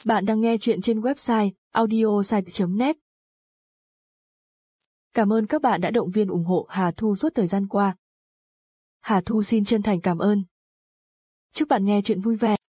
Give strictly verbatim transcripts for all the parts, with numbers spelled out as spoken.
Bạn đang nghe chuyện trên website audiosite chấm net. Cảm ơn các bạn đã động viên ủng hộ Hà Thu suốt thời gian qua. Hà Thu xin chân thành cảm ơn. Chúc bạn nghe chuyện vui vẻ.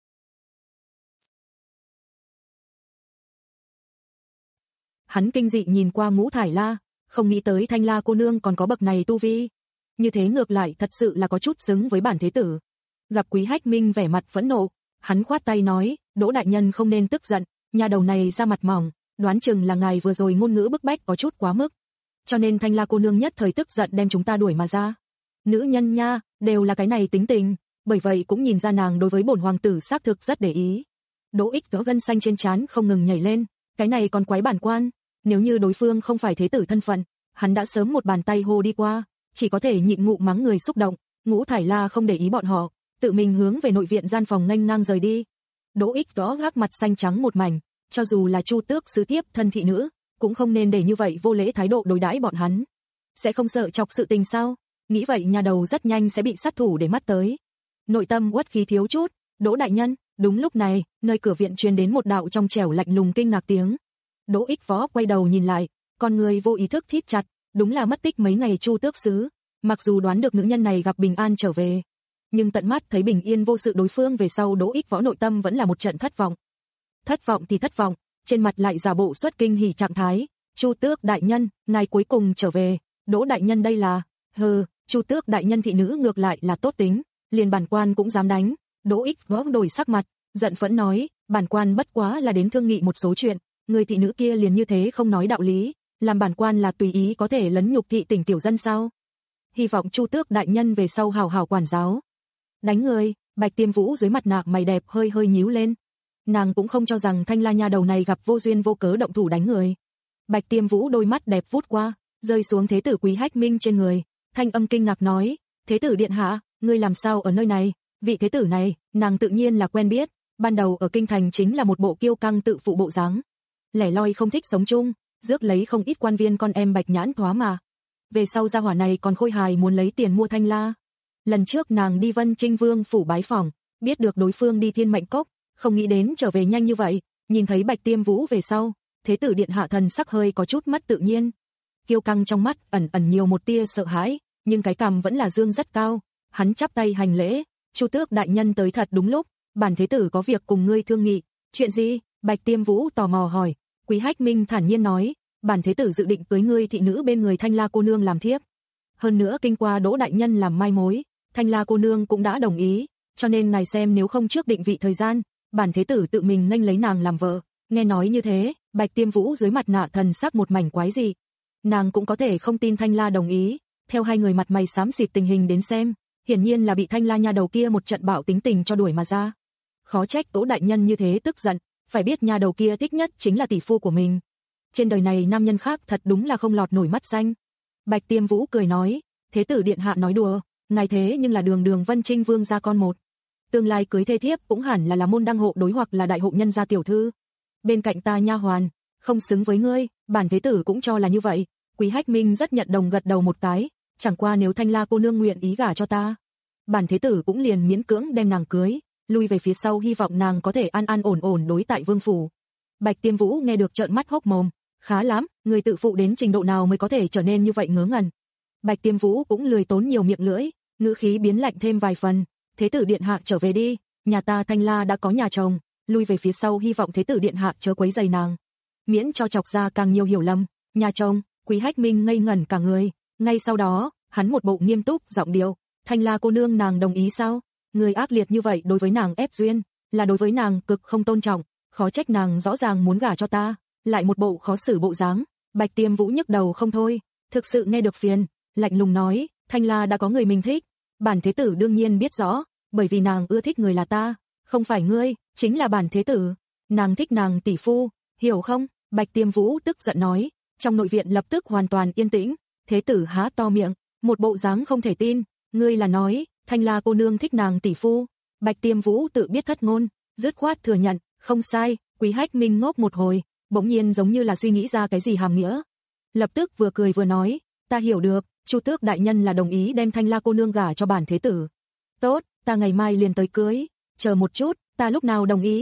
Hắn kinh dị nhìn qua Ngũ Thải La, không nghĩ tới Thanh La cô nương còn có bậc này tu vi. Như thế ngược lại thật sự là có chút xứng với bản thế tử. Gặp Quý Hách Minh vẻ mặt phẫn nộ, hắn khoát tay nói, Đỗ đại nhân không nên tức giận, nhà đầu này ra mặt mỏng, đoán chừng là ngài vừa rồi ngôn ngữ bức bách có chút quá mức. Cho nên Thanh La cô nương nhất thời tức giận đem chúng ta đuổi mà ra. Nữ nhân nha, đều là cái này tính tình, bởi vậy cũng nhìn ra nàng đối với bổn hoàng tử xác thực rất để ý. Đỗ Ích có gân xanh trên trán không ngừng nhảy lên, cái này còn quái bản quan, nếu như đối phương không phải thế tử thân phận, hắn đã sớm một bàn tay hô đi qua, chỉ có thể nhịn ngụm mắng người xúc động. Ngũ Thải La không để ý bọn họ, tự mình hướng về nội viện gian phòng nghênh ngang rời đi. Đỗ Ích đó gác mặt xanh trắng một mảnh, cho dù là Chu Tước sứ thiếp thân thị nữ, cũng không nên để như vậy vô lễ thái độ đối đãi bọn hắn. Sẽ không sợ chọc sự tình sao? Nghĩ vậy nhà đầu rất nhanh sẽ bị sát thủ để mắt tới. Nội tâm uất khí thiếu chút, Đỗ đại nhân, đúng lúc này, nơi cửa viện truyền đến một đạo trong trẻo lạnh lùng kinh ngạc tiếng. Đỗ Ích Võ quay đầu nhìn lại, con người vô ý thức thít chặt, đúng là mất tích mấy ngày Chu Tước sứ, mặc dù đoán được nữ nhân này gặp bình an trở về, nhưng tận mắt thấy bình yên vô sự đối phương về sau Đỗ Ích Võ nội tâm vẫn là một trận thất vọng. Thất vọng thì thất vọng, trên mặt lại giả bộ xuất kinh hỉ trạng thái, Chu Tước đại nhân, ngài cuối cùng trở về, Đỗ đại nhân đây là, hừ, Chu Tước đại nhân thị nữ ngược lại là tốt tính, liền bản quan cũng dám đánh. Đỗ Ích Võ đổi sắc mặt, giận phẫn nói, bản quan bất quá là đến thương nghị một số chuyện, người thị nữ kia liền như thế không nói đạo lý, làm bản quan là tùy ý có thể lấn nhục thị tỉnh tiểu dân sao? Hy vọng Chu Tước đại nhân về sau hào hào quản giáo. Đánh người, Bạch Tiêm Vũ dưới mặt nạ mày đẹp hơi hơi nhíu lên. Nàng cũng không cho rằng Thanh La nha đầu này gặp vô duyên vô cớ động thủ đánh người. Bạch Tiêm Vũ đôi mắt đẹp vút qua, rơi xuống thế tử Quý Hách Minh trên người, thanh âm kinh ngạc nói, thế tử điện hạ, ngươi làm sao ở nơi này? Vị thế tử này, nàng tự nhiên là quen biết, ban đầu ở kinh thành chính là một bộ kiêu căng tự phụ bộ dáng, lẻ loi không thích sống chung, rước lấy không ít quan viên con em Bạch Nhãn Thoá mà. Về sau gia hỏa này còn khôi hài muốn lấy tiền mua Thanh La. Lần trước nàng đi Vân Trinh Vương phủ bái phỏng, biết được đối phương đi Thiên Mệnh Cốc, không nghĩ đến trở về nhanh như vậy, nhìn thấy Bạch Tiêm Vũ về sau, thế tử điện hạ thần sắc hơi có chút mất tự nhiên. Kiêu căng trong mắt ẩn ẩn nhiều một tia sợ hãi, nhưng cái cằm vẫn là dương rất cao, hắn chắp tay hành lễ, Chu Tước đại nhân tới thật đúng lúc, bản thế tử có việc cùng ngươi thương nghị. Chuyện gì? Bạch Tiêm Vũ tò mò hỏi. Quý Hách Minh thản nhiên nói, bản thế tử dự định cưới ngươi thị nữ bên người Thanh La cô nương làm thiếp. Hơn nữa kinh qua Đỗ đại nhân làm mai mối, Thanh La cô nương cũng đã đồng ý, cho nên ngài xem nếu không trước định vị thời gian, bản thế tử tự mình nghênh lấy nàng làm vợ. Nghe nói như thế, Bạch Tiêm Vũ dưới mặt nạ thần sắc một mảnh quái dị. Nàng cũng có thể không tin Thanh La đồng ý, theo hai người mặt mày xám xịt tình hình đến xem, hiển nhiên là bị Thanh La nha đầu kia một trận bạo tính tình cho đuổi mà ra. Khó trách Đỗ đại nhân như thế tức giận, phải biết nha đầu kia thích nhất chính là tỷ phu của mình. Trên đời này nam nhân khác thật đúng là không lọt nổi mắt xanh. Bạch Tiêm Vũ cười nói, thế tử điện hạ nói đùa, ngài thế nhưng là đường đường Vân Trinh Vương gia con một. Tương lai cưới thê thiếp cũng hẳn là là môn đăng hộ đối hoặc là đại hộ nhân gia tiểu thư. Bên cạnh ta nha hoàn, không xứng với ngươi, bản thế tử cũng cho là như vậy. Quý Hách Minh rất nhận đồng gật đầu một cái, chẳng qua nếu Thanh La cô nương nguyện ý gả cho ta, bản thế tử cũng liền miễn cưỡng đem nàng cưới, lui về phía sau hy vọng nàng có thể an an ổn ổn đối tại vương phủ. Bạch Tiêm Vũ nghe được trợn mắt hốc mồm, khá lắm, người tự phụ đến trình độ nào mới có thể trở nên như vậy ngớ ngẩn. Bạch Tiêm Vũ cũng lười tốn nhiều miệng lưỡi, ngữ khí biến lạnh thêm vài phần, thế tử điện hạ trở về đi, nhà ta Thanh La đã có nhà chồng, lui về phía sau hy vọng thế tử điện hạ chớ quấy rầy nàng, miễn cho chọc ra càng nhiều hiểu lầm. Nhà chồng? Quý Hách Minh ngây ngẩn cả người, ngay sau đó, hắn một bộ nghiêm túc giọng điệu, Thanh La cô nương nàng đồng ý sao? Người ác liệt như vậy đối với nàng ép duyên, là đối với nàng cực không tôn trọng, khó trách nàng rõ ràng muốn gả cho ta, lại một bộ khó xử bộ dáng. Bạch Tiêm Vũ nhức đầu không thôi, thực sự nghe được phiền, lạnh lùng nói, Thanh La đã có người mình thích, bản thế tử đương nhiên biết rõ, bởi vì nàng ưa thích người là ta, không phải ngươi, chính là bản thế tử, nàng thích nàng tỷ phu, hiểu không? Bạch Tiêm Vũ tức giận nói, trong nội viện lập tức hoàn toàn yên tĩnh, thế tử há to miệng, một bộ dáng không thể tin, ngươi là nói, Thanh La cô nương thích nàng tỷ phu? Bạch Tiêm Vũ tự biết thất ngôn, dứt khoát thừa nhận, không sai. Quý Hách Minh ngốc một hồi, bỗng nhiên giống như là suy nghĩ ra cái gì hàm nghĩa, lập tức vừa cười vừa nói, ta hiểu được, Chu Tước đại nhân là đồng ý đem Thanh La cô nương gả cho bản thế tử. Tốt, ta ngày mai liền tới cưới, chờ một chút, ta lúc nào đồng ý?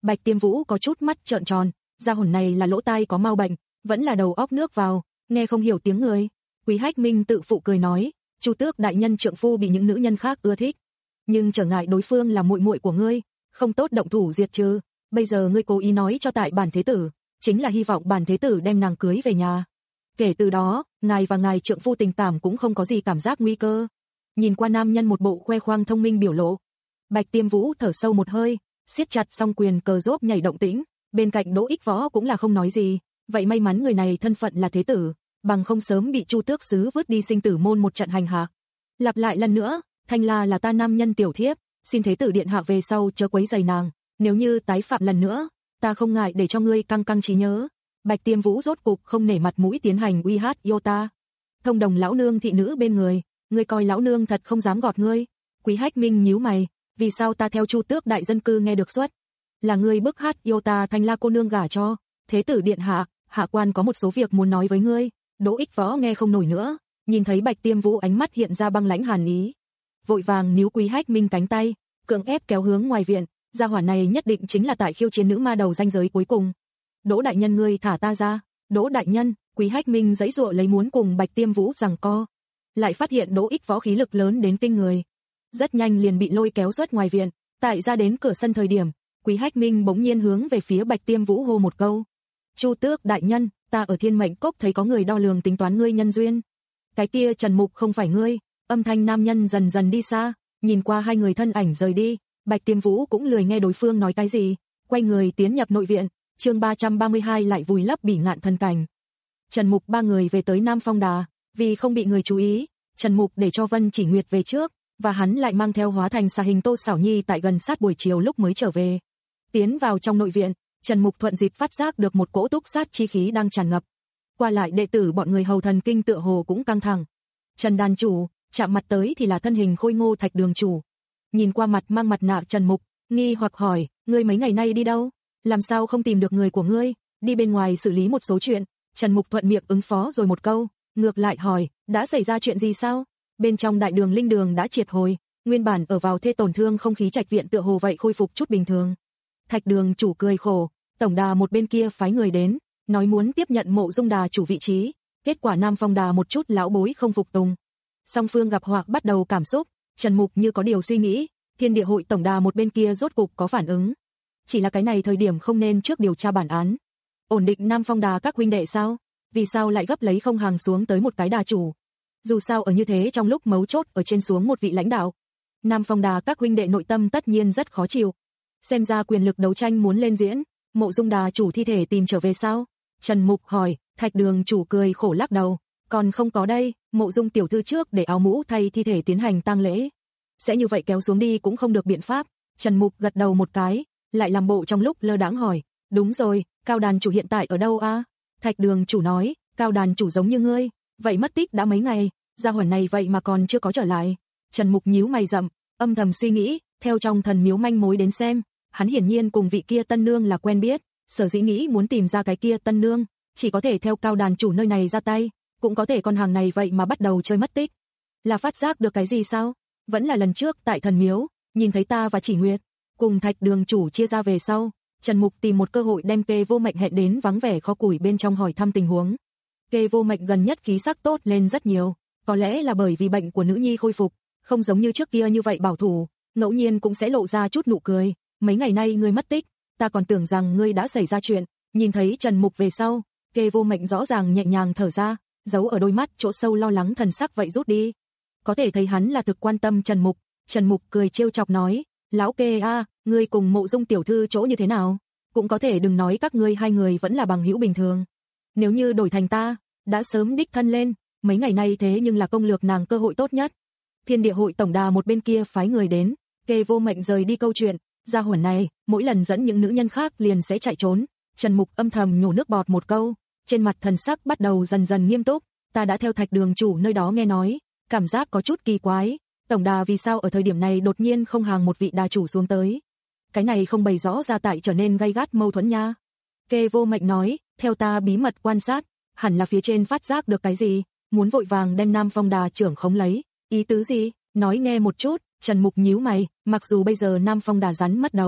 Bạch Tiêm Vũ có chút mắt trợn tròn, gia hồn này là lỗ tai có mau bệnh, vẫn là đầu óc nước vào, nghe không hiểu tiếng người. Quý Hách Minh tự phụ cười nói, Chu Tước đại nhân trượng phu bị những nữ nhân khác ưa thích, nhưng trở ngại đối phương là muội muội của ngươi, không tốt động thủ diệt trừ, bây giờ ngươi cố ý nói cho tại bản thế tử, chính là hy vọng bản thế tử đem nàng cưới về nhà. Kể từ đó, ngài và ngài trượng phu tình cảm cũng không có gì cảm giác nguy cơ. Nhìn qua nam nhân một bộ khoe khoang thông minh biểu lộ, Bạch Tiêm Vũ thở sâu một hơi, siết chặt song quyền cờ rốp nhảy động tĩnh, bên cạnh Đỗ Ích Võ cũng là không nói gì, vậy may mắn người này thân phận là thế tử, bằng không sớm bị Chu Tước sứ vứt đi sinh tử môn một trận hành hạ. Lặp lại lần nữa, Thanh La là ta nam nhân tiểu thiếp, xin thế tử điện hạ về sau chớ quấy rầy nàng, nếu như tái phạm lần nữa, ta không ngại để cho ngươi căng căng trí nhớ. Bạch Tiêm Vũ rốt cục không nể mặt mũi tiến hành uy hát yêu ta. Thông đồng lão nương thị nữ bên người, ngươi coi lão nương thật không dám gọt ngươi. Quý Hách Minh nhíu mày, vì sao ta theo Chu Tước đại dân cư nghe được xuất? Là ngươi bức hát yêu ta Thanh La cô nương gả cho thế tử điện hạ, hạ quan có một số việc muốn nói với ngươi. Đỗ Ích Võ nghe không nổi nữa, nhìn thấy Bạch Tiêm Vũ ánh mắt hiện ra băng lãnh hàn ý, vội vàng níu Quý Hách Minh cánh tay, cưỡng ép kéo hướng ngoài viện, gia hỏa này nhất định chính là tại khiêu chiến nữ ma đầu ranh giới cuối cùng. Đỗ đại nhân ngươi thả ta ra. Đỗ đại nhân, Quý Hách Minh giãy giụa lấy muốn cùng Bạch Tiêm Vũ giằng co, lại phát hiện Đỗ Ích Võ khí lực lớn đến kinh người, rất nhanh liền bị lôi kéo xuất ngoài viện. Tại ra đến cửa sân thời điểm, Quý Hách Minh bỗng nhiên hướng về phía Bạch Tiêm Vũ hô một câu, Chu Tước đại nhân, ta ở Thiên Mệnh Cốc thấy có người đo lường tính toán ngươi nhân duyên. Cái kia Trần Mục không phải ngươi. Âm thanh nam nhân dần dần đi xa, nhìn qua hai người thân ảnh rời đi, Bạch Tiêm Vũ cũng lười nghe đối phương nói cái gì, quay người tiến nhập nội viện. Chương ba trăm ba mươi hai lại vùi lấp bỉ ngạn thân cảnh. Trần Mục ba người về tới Nam Phong Đà, vì không bị người chú ý, Trần Mục để cho Vân Chỉ Nguyệt về trước, và hắn lại mang theo hóa thành xà hình Tô Xảo Nhi tại gần sát buổi chiều lúc mới trở về. Tiến vào trong nội viện, Trần Mục thuận dịp phát giác được một cỗ túc sát chi khí đang tràn ngập. Qua lại đệ tử bọn người hầu thần kinh tựa hồ cũng căng thẳng. Trần đàn chủ, chạm mặt tới thì là thân hình khôi ngô Thạch Đường chủ. Nhìn qua mặt mang mặt nạ Trần Mục, nghi hoặc hỏi, ngươi mấy ngày nay đi đâu? Làm sao không tìm được người của ngươi? Đi bên ngoài xử lý một số chuyện. Trần Mục thuận miệng ứng phó rồi một câu, ngược lại hỏi, đã xảy ra chuyện gì sao? Bên trong đại đường linh đường đã triệt hồi, nguyên bản ở vào thê tổn thương không khí trạch viện tựa hồ vậy khôi phục chút bình thường. Thạch Đường chủ cười khổ, tổng đà một bên kia phái người đến, nói muốn tiếp nhận Mộ Dung đà chủ vị trí, kết quả Nam Phong đà một chút lão bối không phục tùng. Song phương gặp họa bắt đầu cảm xúc, Trần Mục như có điều suy nghĩ, Thiên Địa hội tổng đà một bên kia rốt cục có phản ứng. Chỉ là cái này thời điểm không nên trước điều tra bản án. Ổn định Nam Phong đà các huynh đệ sao? Vì sao lại gấp lấy không hàng xuống tới một cái đà chủ? Dù sao ở như thế trong lúc mấu chốt ở trên xuống một vị lãnh đạo, Nam Phong đà các huynh đệ nội tâm tất nhiên rất khó chịu. Xem ra quyền lực đấu tranh muốn lên diễn. Mộ Dung đà chủ thi thể tìm trở về sao? Trần Mục hỏi. Thạch Đường chủ cười khổ lắc đầu, còn không có đây, Mộ Dung tiểu thư trước để áo mũ thay thi thể tiến hành tang lễ. Sẽ như vậy kéo xuống đi cũng không được biện pháp. Trần Mục gật đầu một cái, lại làm bộ trong lúc lơ đãng hỏi, đúng rồi, Cao đàn chủ hiện tại ở đâu a? À? Thạch Đường chủ nói, Cao đàn chủ giống như ngươi, vậy mất tích đã mấy ngày, gia hỏa này vậy mà còn chưa có trở lại. Trần Mục nhíu mày rậm, âm thầm suy nghĩ, theo trong thần miếu manh mối đến xem, hắn hiển nhiên cùng vị kia tân nương là quen biết, sở dĩ nghĩ muốn tìm ra cái kia tân nương, chỉ có thể theo Cao đàn chủ nơi này ra tay, cũng có thể con hàng này vậy mà bắt đầu chơi mất tích. Là phát giác được cái gì sao? Vẫn là lần trước tại thần miếu, nhìn thấy ta và Chỉ Nguyệt cùng Thạch Đường chủ chia ra về sau, Trần Mục tìm một cơ hội đem Kê Vô Mệnh hẹn đến vắng vẻ kho củi bên trong hỏi thăm tình huống. Kê Vô Mệnh gần nhất khí sắc tốt lên rất nhiều, có lẽ là bởi vì bệnh của nữ nhi khôi phục, không giống như trước kia như vậy bảo thủ, ngẫu nhiên cũng sẽ lộ ra chút nụ cười. Mấy ngày nay ngươi mất tích, ta còn tưởng rằng ngươi đã xảy ra chuyện. Nhìn thấy Trần Mục về sau, Kê Vô Mệnh rõ ràng nhẹ nhàng thở ra, giấu ở đôi mắt chỗ sâu lo lắng thần sắc vậy rút đi. Có thể thấy hắn là thực quan tâm Trần Mục. Trần Mục cười trêu chọc nói, lão Kê a, ngươi cùng Mộ Dung tiểu thư chỗ như thế nào? Cũng có thể đừng nói các ngươi hai người vẫn là bằng hữu bình thường. Nếu như đổi thành ta, đã sớm đích thân lên, mấy ngày nay thế nhưng là công lược nàng cơ hội tốt nhất. Thiên Địa hội tổng đà một bên kia phái người đến, Kê Vô Mệnh rời đi câu chuyện, gia hỏa này, mỗi lần dẫn những nữ nhân khác liền sẽ chạy trốn. Trần Mục âm thầm nhổ nước bọt một câu, trên mặt thần sắc bắt đầu dần dần nghiêm túc, ta đã theo Thạch Đường chủ nơi đó nghe nói, cảm giác có chút kỳ quái, tổng đà vì sao ở thời điểm này đột nhiên không hàng một vị đà chủ xuống tới? Cái này không bày rõ ra tại trở nên gay gắt mâu thuẫn nha. Kê Vô Mệnh nói, theo ta bí mật quan sát, hẳn là phía trên phát giác được cái gì, muốn vội vàng đem Nam Phong đà trưởng khống lấy. Ý tứ gì? Nói nghe một chút. Trần Mục nhíu mày, mặc dù bây giờ Nam Phong đà rắn mất đầu,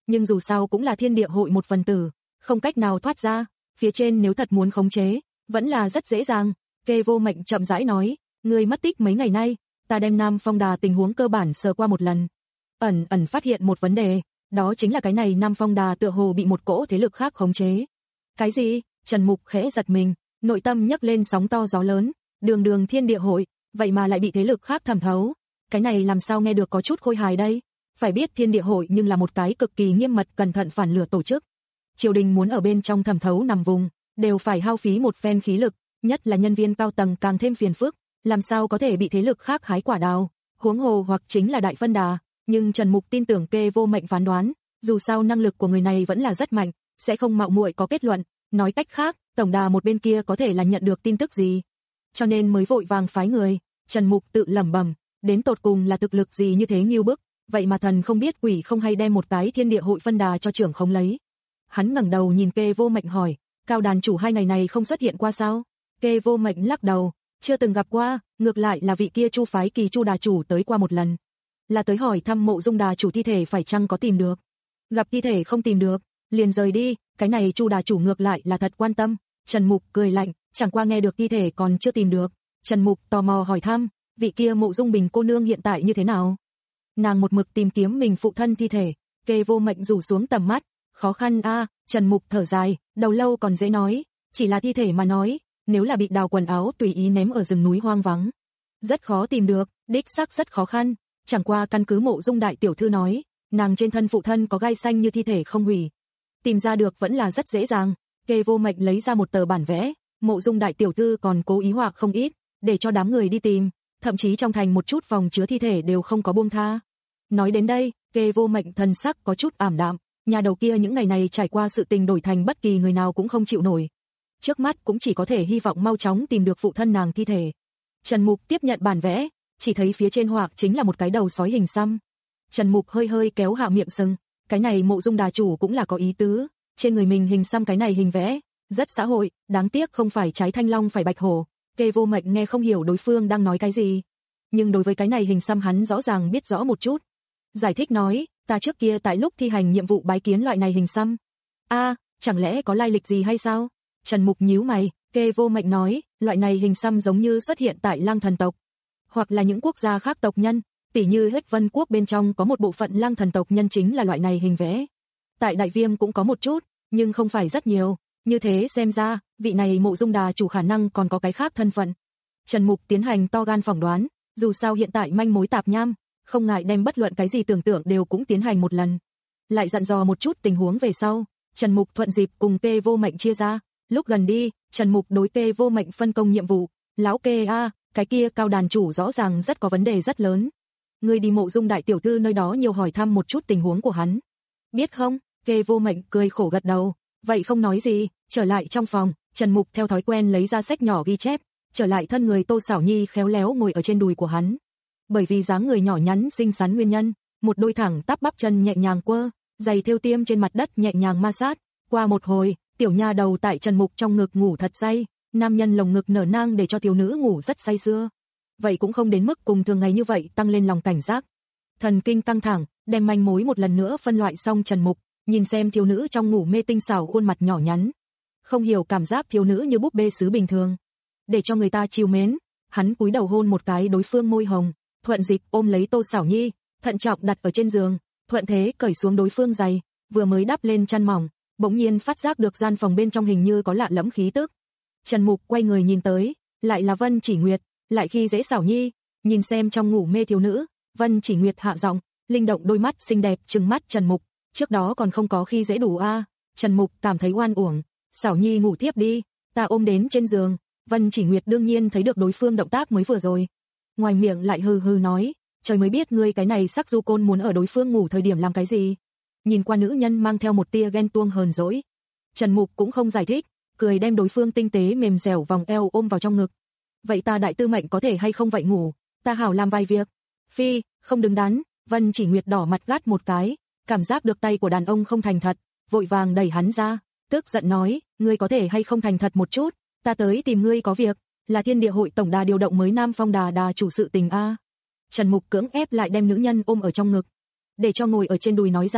nhưng dù sao cũng là thiên địa hội một phần tử, không cách nào thoát ra, phía trên nếu thật muốn khống chế, vẫn là rất dễ dàng. Kê Vô Mệnh chậm rãi nói, ngươi mất tích mấy ngày nay, ta đem Nam Phong Đà tình huống cơ bản sơ qua một lần. Ẩn ẩn phát hiện một vấn đề, đó chính là cái này Nam Phong Đà tựa hồ bị một cỗ thế lực khác khống chế. Cái gì? Trần Mục khẽ giật mình, nội tâm nhấc lên sóng to gió lớn, đường đường thiên địa hội, vậy mà lại bị thế lực khác thẩm thấu. Cái này làm sao nghe được có chút khôi hài đây? Phải biết thiên địa hội nhưng là một cái cực kỳ nghiêm mật cẩn thận phản lửa tổ chức. Triều đình muốn ở bên trong thẩm thấu nằm vùng, đều phải hao phí một phen khí lực, nhất là nhân viên cao tầng càng thêm phiền phức, làm sao có thể bị thế lực khác hái quả đào, huống hồ hoặc chính là Đại Phân Đà, nhưng Trần Mục tin tưởng Kê Vô Mệnh phán đoán, dù sao năng lực của người này vẫn là rất mạnh, sẽ không mạo muội có kết luận, nói cách khác, tổng đà một bên kia có thể là nhận được tin tức gì, cho nên mới vội vàng phái người. Trần Mục tự lẩm bẩm, đến tột cùng là thực lực gì như thế nghiêu bức, vậy mà thần không biết quỷ không hay đem một cái thiên địa hội phân đà cho trưởng không lấy. Hắn ngẩng đầu nhìn Kê Vô Mệnh hỏi, Cao đàn chủ hai ngày này không xuất hiện qua sao? Kê Vô Mệnh lắc đầu, chưa từng gặp qua, ngược lại là vị kia Chu phái Kỳ Chu đà chủ tới qua một lần. Là tới hỏi thăm Mộ Dung đà chủ thi thể phải chăng có tìm được. Gặp thi thể không tìm được, liền rời đi, cái này Chu đà chủ ngược lại là thật quan tâm. Trần Mục cười lạnh, chẳng qua nghe được thi thể còn chưa tìm được. Trần Mục tò mò hỏi thăm, vị kia Mộ Dung Bình cô nương hiện tại như thế nào? Nàng một mực tìm kiếm mình phụ thân thi thể. Kê Vô Mệnh rủ xuống tầm mắt, khó khăn a. Trần Mục thở dài, đầu lâu còn dễ nói, chỉ là thi thể mà nói, nếu là bị đào quần áo tùy ý ném ở rừng núi hoang vắng, rất khó tìm được, đích xác rất khó khăn. Chẳng qua căn cứ Mộ Dung đại tiểu thư nói, nàng trên thân phụ thân có gai xanh như thi thể không hủy, tìm ra được vẫn là rất dễ dàng. Kê Vô Mệnh lấy ra một tờ bản vẽ, Mộ Dung đại tiểu thư còn cố ý họa không ít, để cho đám người đi tìm, thậm chí trong thành một chút vòng chứa thi thể đều không có buông tha. Nói đến đây, Kê Vô Mệnh thần sắc có chút ảm đạm, nhà đầu kia những ngày này trải qua sự tình đổi thành bất kỳ người nào cũng không chịu nổi. Trước mắt cũng chỉ có thể hy vọng mau chóng tìm được phụ thân nàng thi thể. Trần Mục tiếp nhận bản vẽ, chỉ thấy phía trên họa chính là một cái đầu sói hình xăm. Trần Mục hơi hơi kéo hạ miệng sừng, cái này Mộ Dung đà chủ cũng là có ý tứ, trên người mình hình xăm cái này hình vẽ, rất xã hội, đáng tiếc không phải trái thanh long phải bạch hổ. Kê Vô Mệnh nghe không hiểu đối phương đang nói cái gì, nhưng đối với cái này hình xăm hắn rõ ràng biết rõ một chút. Giải thích nói, ta trước kia tại lúc thi hành nhiệm vụ bái kiến loại này hình xăm. A, à, chẳng lẽ có lai lịch gì hay sao? Trần Mục nhíu mày, Kê Vô Mệnh nói, loại này hình xăm giống như xuất hiện tại Lang thần tộc, hoặc là những quốc gia khác tộc nhân, tỉ như Hách Vân quốc bên trong có một bộ phận Lang thần tộc nhân chính là loại này hình vẽ. Tại Đại Viêm cũng có một chút, nhưng không phải rất nhiều, như thế xem ra, vị này Mộ Dung đà chủ khả năng còn có cái khác thân phận. Trần Mục tiến hành to gan phỏng đoán, dù sao hiện tại manh mối tạp nham, không ngại đem bất luận cái gì tưởng tượng đều cũng tiến hành một lần. Lại dặn dò một chút tình huống về sau, Trần Mục thuận dịp cùng Kê Vô Mệnh chia ra, lúc gần đi, Trần Mục đối Kê Vô Mệnh phân công nhiệm vụ, lão Kê a, cái kia Cao đàn chủ rõ ràng rất có vấn đề rất lớn. Ngươi đi Mộ Dung đại tiểu thư nơi đó nhiều hỏi thăm một chút tình huống của hắn. Biết không? Kê Vô Mệnh cười khổ gật đầu, vậy không nói gì, trở lại trong phòng, Trần Mục theo thói quen lấy ra sách nhỏ ghi chép, trở lại thân người Tô Sảo Nhi khéo léo ngồi ở trên đùi của hắn. Bởi vì dáng người nhỏ nhắn xinh xắn nguyên nhân, một đôi thẳng tắp bắp chân nhẹ nhàng quơ, giày thêu tiêm trên mặt đất nhẹ nhàng ma sát. Qua một hồi, tiểu nha đầu tại Trần Mục trong ngực ngủ thật say, nam nhân lồng ngực nở nang để cho thiếu nữ ngủ rất say sưa. Vậy cũng không đến mức cùng thường ngày như vậy tăng lên lòng cảnh giác. Thần kinh căng thẳng, đem manh mối một lần nữa phân loại xong. Trần Mục nhìn xem thiếu nữ trong ngủ mê tinh xảo khuôn mặt nhỏ nhắn, không hiểu cảm giác thiếu nữ như búp bê sứ bình thường, để cho người ta chiều mến. Hắn cúi đầu hôn một cái đối phương môi hồng, thuận dịp ôm lấy Tô Sảo Nhi, thận trọng đặt ở trên giường, thuận thế cởi xuống đối phương giày, vừa mới đắp lên chăn mỏng, bỗng nhiên phát giác được gian phòng bên trong hình như có lạ lẫm khí tức. Trần Mục quay người nhìn tới, lại là Vân Chỉ Nguyệt, lại khi dễ Sảo Nhi, nhìn xem trong ngủ mê thiếu nữ, Vân Chỉ Nguyệt hạ giọng, linh động đôi mắt xinh đẹp trừng mắt Trần Mục, trước đó còn không có khi dễ đủ a. À. Trần Mục cảm thấy oan uổng, Sảo Nhi ngủ thiếp đi, ta ôm đến trên giường. Vân Chỉ Nguyệt đương nhiên thấy được đối phương động tác mới vừa rồi, ngoài miệng lại hừ hừ nói, trời mới biết ngươi cái này sắc du côn muốn ở đối phương ngủ thời điểm làm cái gì. Nhìn qua nữ nhân mang theo một tia ghen tuông hờn dỗi, Trần Mục cũng không giải thích, cười đem đối phương tinh tế mềm dẻo vòng eo ôm vào trong ngực. Vậy ta đại tư mệnh có thể hay không vậy ngủ, ta hảo làm vài việc. Phi, không đứng đắn. Vân Chỉ Nguyệt đỏ mặt gắt một cái, cảm giác được tay của đàn ông không thành thật, vội vàng đẩy hắn ra, tức giận nói, ngươi có thể hay không thành thật một chút, ta tới tìm ngươi có việc, là Thiên Địa hội tổng đà điều động mới Nam Phong đà đà chủ sự tình a. Trần Mục cưỡng ép lại đem nữ nhân ôm ở trong ngực, để cho ngồi ở trên đùi nói ra,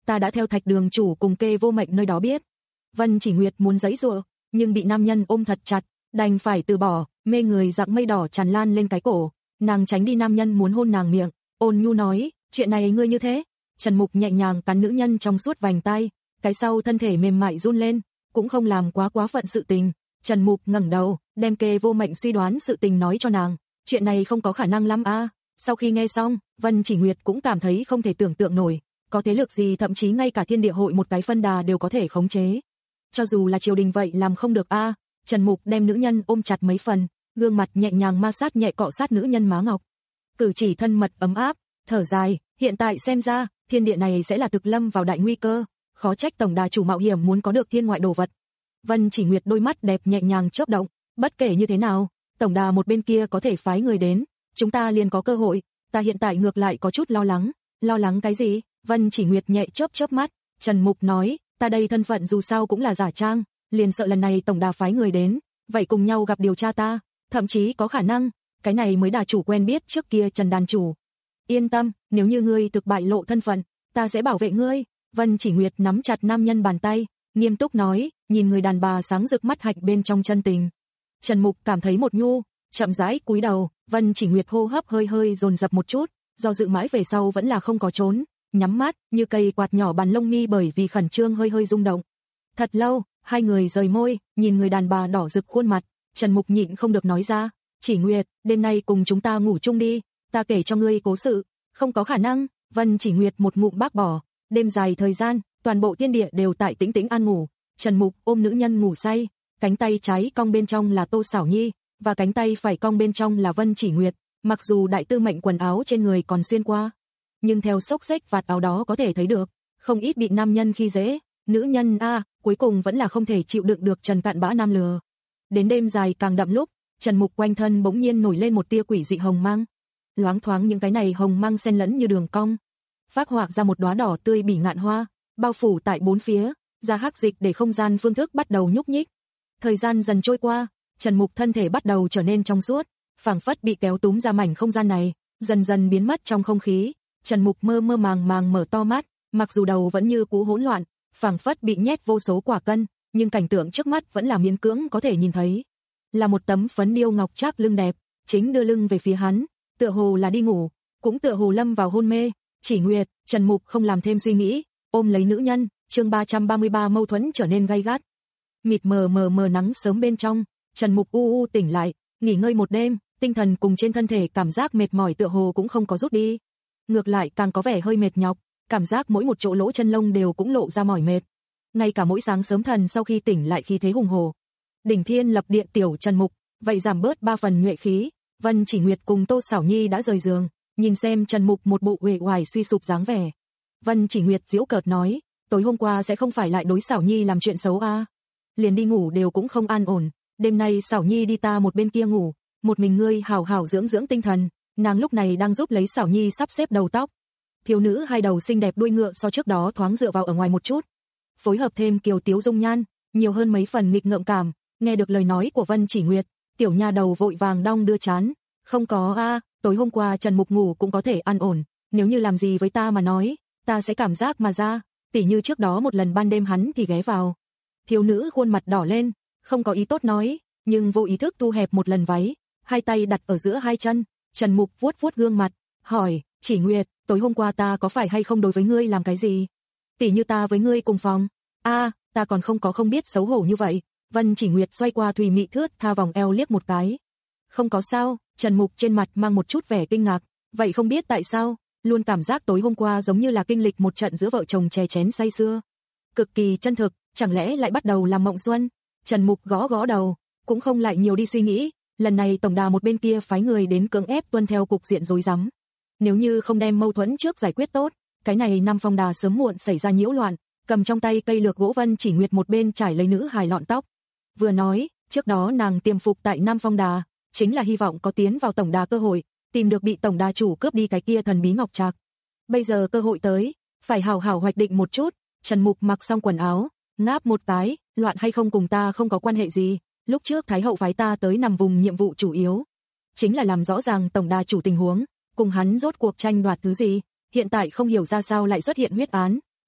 ta đã theo Thạch Đường chủ cùng Kê Vô Mệnh nơi đó biết. Vân Chỉ Nguyệt muốn giãy giụa, nhưng bị nam nhân ôm thật chặt, đành phải từ bỏ, mê người dạng mây đỏ tràn lan lên cái cổ, nàng tránh đi nam nhân muốn hôn nàng miệng, ôn nhu nói, chuyện này ngươi như thế. Trần Mục nhẹ nhàng cắn nữ nhân trong suốt vành tay, cái sau thân thể mềm mại run lên, cũng không làm quá quá phận sự tình. Trần Mục ngẩng đầu, đem Kê Vô Mệnh suy đoán sự tình nói cho nàng, chuyện này không có khả năng lắm a. À. Sau khi nghe xong, Vân Chỉ Nguyệt cũng cảm thấy không thể tưởng tượng nổi, có thế lực gì thậm chí ngay cả Thiên Địa hội một cái phân đà đều có thể khống chế. Cho dù là triều đình vậy làm không được a. À. Trần Mục đem nữ nhân ôm chặt mấy phần, gương mặt nhẹ nhàng ma sát nhẹ cọ sát nữ nhân má ngọc. Cử chỉ thân mật ấm áp, thở dài, hiện tại xem ra, thiên địa này sẽ là thực lâm vào đại nguy cơ, khó trách tổng đà chủ mạo hiểm muốn có được thiên ngoại đồ vật. Vân Chỉ Nguyệt đôi mắt đẹp nhẹ nhàng chớp động, bất kể như thế nào, tổng đà một bên kia có thể phái người đến, chúng ta liền có cơ hội, ta hiện tại ngược lại có chút lo lắng. Lo lắng cái gì? Vân Chỉ Nguyệt nhẹ chớp chớp mắt, Trần Mục nói, ta đây thân phận dù sao cũng là giả trang, liền sợ lần này tổng đà phái người đến, vậy cùng nhau gặp điều tra ta, thậm chí có khả năng, cái này mới đà chủ quen biết trước kia Trần đàn chủ. Yên tâm, nếu như ngươi thực bại lộ thân phận, ta sẽ bảo vệ ngươi. Vân Chỉ Nguyệt nắm chặt nam nhân bàn tay, nghiêm túc nói, nhìn người đàn bà sáng rực mắt hạnh bên trong chân tình. Trần Mục cảm thấy một nhu, chậm rãi cúi đầu, Vân Chỉ Nguyệt hô hấp hơi hơi dồn dập một chút, do dự mãi về sau vẫn là không có trốn, nhắm mắt, như cây quạt nhỏ bàn lông mi bởi vì khẩn trương hơi hơi rung động. Thật lâu, hai người rời môi, nhìn người đàn bà đỏ rực khuôn mặt, Trần Mục nhịn không được nói ra, Chỉ Nguyệt, đêm nay cùng chúng ta ngủ chung đi, ta kể cho ngươi cố sự. Không có khả năng. Vân Chỉ Nguyệt một ngụm bác bỏ, đêm dài thời gian, toàn bộ thiên địa đều tại tĩnh tĩnh an ngủ, Trần Mục ôm nữ nhân ngủ say, cánh tay trái cong bên trong là Tô Sảo Nhi, và cánh tay phải cong bên trong là Vân Chỉ Nguyệt, mặc dù đại tư mệnh quần áo trên người còn xuyên qua, nhưng theo xốc xếch vạt áo đó có thể thấy được, không ít bị nam nhân khi dễ, nữ nhân a, à, cuối cùng vẫn là không thể chịu đựng được Trần cặn bã nam lừa. Đến đêm dài càng đậm lúc, Trần Mục quanh thân bỗng nhiên nổi lên một tia quỷ dị hồng mang. Loáng thoáng những cái này hồng mang xen lẫn như đường cong, phác họa ra một đóa đỏ tươi bỉ ngạn hoa, bao phủ tại bốn phía, ra hắc dịch để không gian phương thức bắt đầu nhúc nhích. Thời gian dần trôi qua, Trần Mục thân thể bắt đầu trở nên trong suốt, phảng phất bị kéo túm ra mảnh không gian này, dần dần biến mất trong không khí. Trần Mục mơ mơ màng màng mở to mắt, mặc dù đầu vẫn như cũ hỗn loạn, phảng phất bị nhét vô số quả cân, nhưng cảnh tượng trước mắt vẫn là miễn cưỡng có thể nhìn thấy. Là một tấm phấn điêu ngọc trác lưng đẹp, chính đưa lưng về phía hắn, tựa hồ là đi ngủ, cũng tựa hồ lâm vào hôn mê. Chỉ Nguyệt, Trần Mục không làm thêm suy nghĩ, ôm lấy nữ nhân, chương ba trăm ba mươi ba mâu thuẫn trở nên gay gắt. Mịt mờ mờ mờ nắng sớm bên trong, Trần Mục u u tỉnh lại, nghỉ ngơi một đêm, tinh thần cùng trên thân thể cảm giác mệt mỏi tựa hồ cũng không có rút đi. Ngược lại càng có vẻ hơi mệt nhọc, cảm giác mỗi một chỗ lỗ chân lông đều cũng lộ ra mỏi mệt. Ngay cả mỗi sáng sớm thần sau khi tỉnh lại khí thế hùng hồ. Đỉnh thiên lập địa tiểu Trần Mục, vậy giảm bớt ba phần nhuệ khí. Vân Chỉ Nguyệt cùng Tô Sảo Nhi đã rời giường, nhìn xem Trần Mục một bộ uể oải suy sụp dáng vẻ. Vân Chỉ Nguyệt giễu cợt nói, tối hôm qua sẽ không phải lại đối Sảo Nhi làm chuyện xấu à? Liền đi ngủ đều cũng không an ổn, đêm nay Sảo Nhi đi ta một bên kia ngủ, một mình ngươi hảo hảo dưỡng dưỡng tinh thần. Nàng lúc này đang giúp lấy Sảo Nhi sắp xếp đầu tóc. Thiếu nữ hai đầu xinh đẹp đuôi ngựa so trước đó thoáng dựa vào ở ngoài một chút, phối hợp thêm kiều tiếu dung nhan, nhiều hơn mấy phần nghịch ngợm cảm. Nghe được lời nói của Vân Chỉ Nguyệt, tiểu nha đầu vội vàng đong đưa chán. Không có a, à, tối hôm qua Trần Mục ngủ cũng có thể an ổn, nếu như làm gì với ta mà nói, ta sẽ cảm giác mà ra, tỉ như trước đó một lần ban đêm hắn thì ghé vào. Thiếu nữ khuôn mặt đỏ lên, không có ý tốt nói, nhưng vô ý thức thu hẹp một lần váy, hai tay đặt ở giữa hai chân. Trần Mục vuốt vuốt gương mặt, hỏi, Chỉ Nguyệt, tối hôm qua ta có phải hay không đối với ngươi làm cái gì? Tỉ như ta với ngươi cùng phòng. A, à, ta còn không có không biết xấu hổ như vậy. Vân Chỉ Nguyệt xoay qua thùy mị thướt tha vòng eo liếc một cái. Không có sao. Trần Mục trên mặt mang một chút vẻ kinh ngạc, vậy không biết tại sao, luôn cảm giác tối hôm qua giống như là kinh lịch một trận giữa vợ chồng chè chén say sưa. Cực kỳ chân thực, chẳng lẽ lại bắt đầu làm mộng xuân? Trần Mục gõ gõ đầu, cũng không lại nhiều đi suy nghĩ, lần này tổng đà một bên kia phái người đến cưỡng ép tuân theo cục diện rối rắm. Nếu như không đem mâu thuẫn trước giải quyết tốt, cái này Nam Phong đà sớm muộn xảy ra nhiễu loạn. Cầm trong tay cây lược gỗ Vân Chỉ Nguyệt một bên trải lấy nữ hài lọn tóc. Vừa nói, trước đó nàng tiềm phục tại Nam Phong đà, chính là hy vọng có tiến vào tổng đà cơ hội, tìm được bị tổng đà chủ cướp đi cái kia thần bí ngọc trạc. Bây giờ cơ hội tới, phải hảo hảo hoạch định một chút. Trần Mục mặc xong quần áo, ngáp một cái, loạn hay không cùng ta không có quan hệ gì, lúc trước Thái hậu phái ta tới nằm vùng nhiệm vụ chủ yếu, chính là làm rõ ràng tổng đà chủ tình huống, cùng hắn rốt cuộc tranh đoạt thứ gì, hiện tại không hiểu ra sao lại xuất hiện huyết án,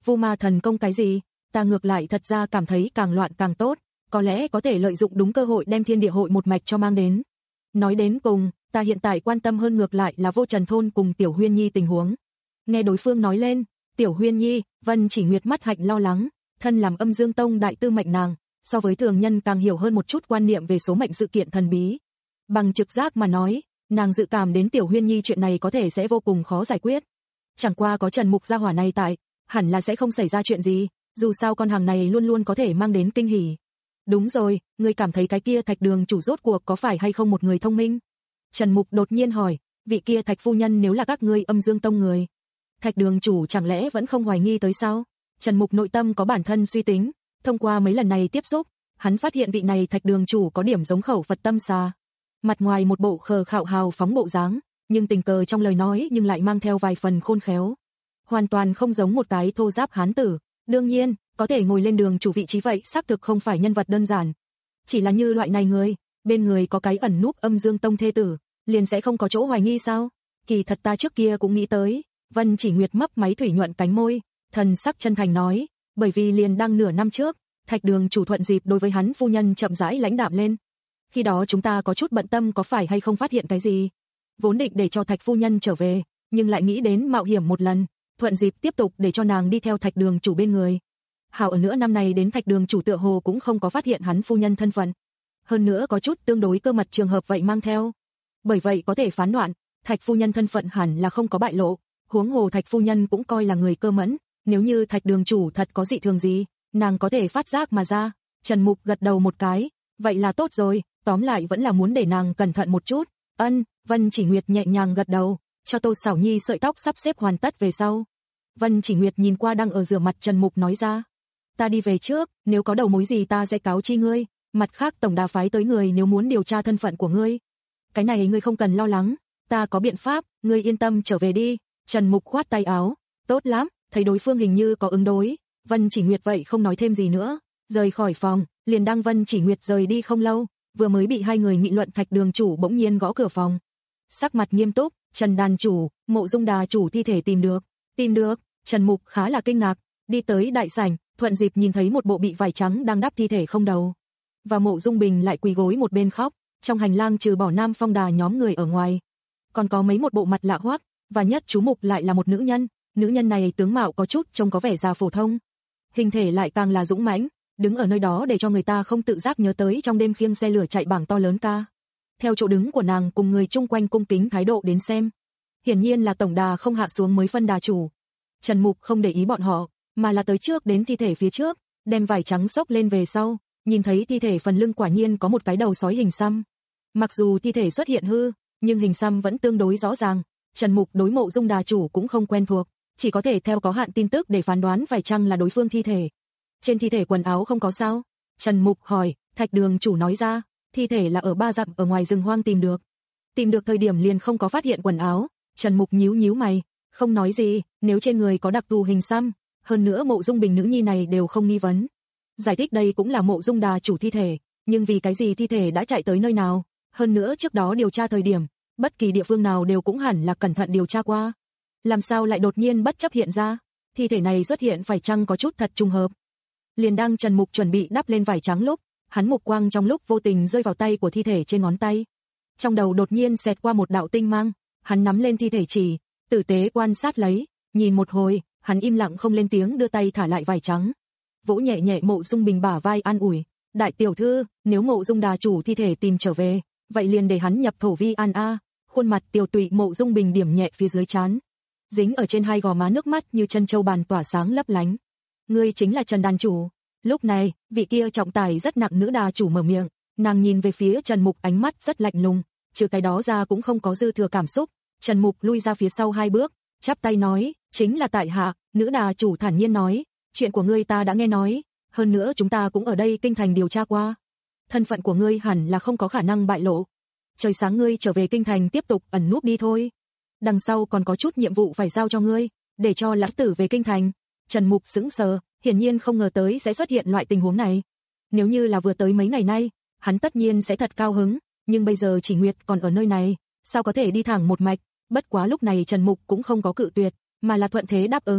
Vu ma thần công cái gì? Ta ngược lại thật ra cảm thấy càng loạn càng tốt, có lẽ có thể lợi dụng đúng cơ hội đem thiên địa hội một mạch cho mang đến. Nói đến cùng, ta hiện tại quan tâm hơn ngược lại là Vô Trần Thôn cùng Tiểu Huyên Nhi tình huống. Nghe đối phương nói lên, Tiểu Huyên Nhi, Vân Chỉ Nguyệt mắt hạnh lo lắng, thân làm Âm Dương Tông đại tư mệnh nàng, so với thường nhân càng hiểu hơn một chút quan niệm về số mệnh sự kiện thần bí. Bằng trực giác mà nói, nàng dự cảm đến Tiểu Huyên Nhi chuyện này có thể sẽ vô cùng khó giải quyết. Chẳng qua có Trần Mục gia hỏa này tại, hẳn là sẽ không xảy ra chuyện gì, dù sao con hàng này luôn luôn có thể mang đến kinh hỉ. Đúng rồi, ngươi cảm thấy cái kia Thạch Đường chủ rốt cuộc có phải hay không một người thông minh? Trần Mục đột nhiên hỏi, vị kia Thạch phu nhân nếu là các ngươi Âm Dương Tông người, Thạch Đường chủ chẳng lẽ vẫn không hoài nghi tới sao? Trần Mục nội tâm có bản thân suy tính, thông qua mấy lần này tiếp xúc, hắn phát hiện vị này Thạch Đường chủ có điểm giống Khẩu Phật Tâm Xà. Mặt ngoài một bộ khờ khạo hào phóng bộ dáng, nhưng tình cờ trong lời nói nhưng lại mang theo vài phần khôn khéo. Hoàn toàn không giống một cái thô giáp hán tử, đương nhiên, có thể ngồi lên đường chủ vị trí vậy xác thực không phải nhân vật đơn giản. Chỉ là như loại này người, bên người có cái ẩn núp Âm Dương Tông thê tử, liền sẽ không có chỗ hoài nghi sao? Kỳ thật ta trước kia cũng nghĩ tới. Vân Chỉ Nguyệt mấp máy thủy nhuận cánh môi, thần sắc chân thành nói, bởi vì liền đang nửa năm trước, Thạch Đường chủ thuận dịp đối với hắn phu nhân chậm rãi lãnh đạm lên. Khi đó chúng ta có chút bận tâm có phải hay không phát hiện cái gì. Vốn định để cho Thạch phu nhân trở về, nhưng lại nghĩ đến mạo hiểm một lần, thuận dịp tiếp tục để cho nàng đi theo Thạch Đường chủ bên người. Hảo ở nữa năm này đến Thạch Đường chủ tựa hồ cũng không có phát hiện hắn phu nhân thân phận. Hơn nữa có chút tương đối cơ mật trường hợp vậy mang theo. Bởi vậy có thể phán đoạn, Thạch phu nhân thân phận hẳn là không có bại lộ, huống hồ Thạch phu nhân cũng coi là người cơ mẫn, nếu như Thạch Đường chủ thật có dị thường gì, nàng có thể phát giác mà ra. Trần Mục gật đầu một cái, vậy là tốt rồi, tóm lại vẫn là muốn để nàng cẩn thận một chút. Ân, Vân Chỉ Nguyệt nhẹ nhàng gật đầu, cho Tô Sảo Nhi sợi tóc sắp xếp hoàn tất về sau. Vân Chỉ Nguyệt nhìn qua đang ở rửa mặt Trần Mục nói ra, ta đi về trước, nếu có đầu mối gì ta sẽ cáo chi ngươi, mặt khác tổng đà phái tới người nếu muốn điều tra thân phận của ngươi. Cái này ngươi không cần lo lắng, ta có biện pháp, ngươi yên tâm trở về đi. Trần Mục khoát tay áo, tốt lắm, thấy đối phương hình như có ứng đối, Vân Chỉ Nguyệt vậy không nói thêm gì nữa, rời khỏi phòng, liền đang Vân Chỉ Nguyệt rời đi không lâu, vừa mới bị hai người nghị luận Thạch Đường chủ bỗng nhiên gõ cửa phòng. Sắc mặt nghiêm túc, Trần đàn chủ, Mộ Dung đà chủ thi thể tìm được, tìm được, Trần Mục khá là kinh ngạc, đi tới đại sảnh, thuận dịp nhìn thấy một bộ bị vải trắng đang đắp thi thể không đầu. Và Mộ Dung Bình lại quỳ gối một bên khóc, trong hành lang trừ bỏ Nam Phong Đà nhóm người ở ngoài, còn có mấy một bộ mặt lạ hoắc, và nhất chú mục lại là một nữ nhân, nữ nhân này tướng mạo có chút trông có vẻ già phổ thông, hình thể lại càng là dũng mãnh, đứng ở nơi đó để cho người ta không tự giác nhớ tới trong đêm khiêng xe lửa chạy bảng to lớn ca. Theo chỗ đứng của nàng cùng người chung quanh cung kính thái độ đến xem, hiển nhiên là tổng đà không hạ xuống mới phân đà chủ. Trần Mục không để ý bọn họ, mà là tới trước đến thi thể phía trước, đem vải trắng xốc lên về sau, nhìn thấy thi thể phần lưng quả nhiên có một cái đầu sói hình xăm. Mặc dù thi thể xuất hiện hư, nhưng hình xăm vẫn tương đối rõ ràng. Trần Mục đối Mộ Dung đà chủ cũng không quen thuộc, chỉ có thể theo có hạn tin tức để phán đoán phải chăng là đối phương thi thể. Trên thi thể quần áo không có sao? Trần Mục hỏi. Thạch Đường chủ nói ra, thi thể là ở ba dặm ở ngoài rừng hoang tìm được. Tìm được thời điểm liền không có phát hiện quần áo. Trần Mục nhíu nhíu mày, không nói gì, nếu trên người có đặc thù hình xăm, hơn nữa Mộ Dung Bình nữ nhi này đều không nghi vấn. Giải thích đây cũng là Mộ Dung đà chủ thi thể, nhưng vì cái gì thi thể đã chạy tới nơi nào? Hơn nữa trước đó điều tra thời điểm, bất kỳ địa phương nào đều cũng hẳn là cẩn thận điều tra qua. Làm sao lại đột nhiên bất chấp hiện ra? Thi thể này xuất hiện phải chăng có chút thật trùng hợp? Liền đang Trần Mục chuẩn bị đắp lên vải trắng lúc, hắn mục quang trong lúc vô tình rơi vào tay của thi thể trên ngón tay. Trong đầu đột nhiên xẹt qua một đạo tinh mang, hắn nắm lên thi thể chỉ, tử tế quan sát lấy, nhìn một hồi, hắn im lặng không lên tiếng đưa tay thả lại vải trắng. Vỗ nhẹ nhẹ Mộ Dung Bình bả vai an ủi, đại tiểu thư, nếu Mộ Dung đà chủ thi thể tìm trở về, vậy liền để hắn nhập thổ vi an a. Khuôn mặt tiều tụy Mộ Dung Bình điểm nhẹ phía dưới trán, dính ở trên hai gò má nước mắt như chân châu bàn tỏa sáng lấp lánh. Ngươi chính là Trần đàn chủ. Lúc này, vị kia trọng tài rất nặng nữ đà chủ mở miệng, nàng nhìn về phía Trần Mục ánh mắt rất lạnh lùng, trừ cái đó ra cũng không có dư thừa cảm xúc. Trần Mục lui ra phía sau hai bước, chắp tay nói, chính là tại hạ. Nữ đà chủ thản nhiên nói, chuyện của ngươi ta đã nghe nói, hơn nữa chúng ta cũng ở đây kinh thành điều tra qua. Thân phận của ngươi hẳn là không có khả năng bại lộ. Trời sáng ngươi trở về kinh thành tiếp tục ẩn núp đi thôi. Đằng sau còn có chút nhiệm vụ phải giao cho ngươi, để cho lãng tử về kinh thành. Trần Mục sững sờ, hiển nhiên không ngờ tới sẽ xuất hiện loại tình huống này. Nếu như là vừa tới mấy ngày nay, hắn tất nhiên sẽ thật cao hứng, nhưng bây giờ Chỉ Nguyệt còn ở nơi này, sao có thể đi thẳng một mạch? Bất quá lúc này Trần Mục cũng không có cự tuyệt, mà là thuận thế đáp ứng.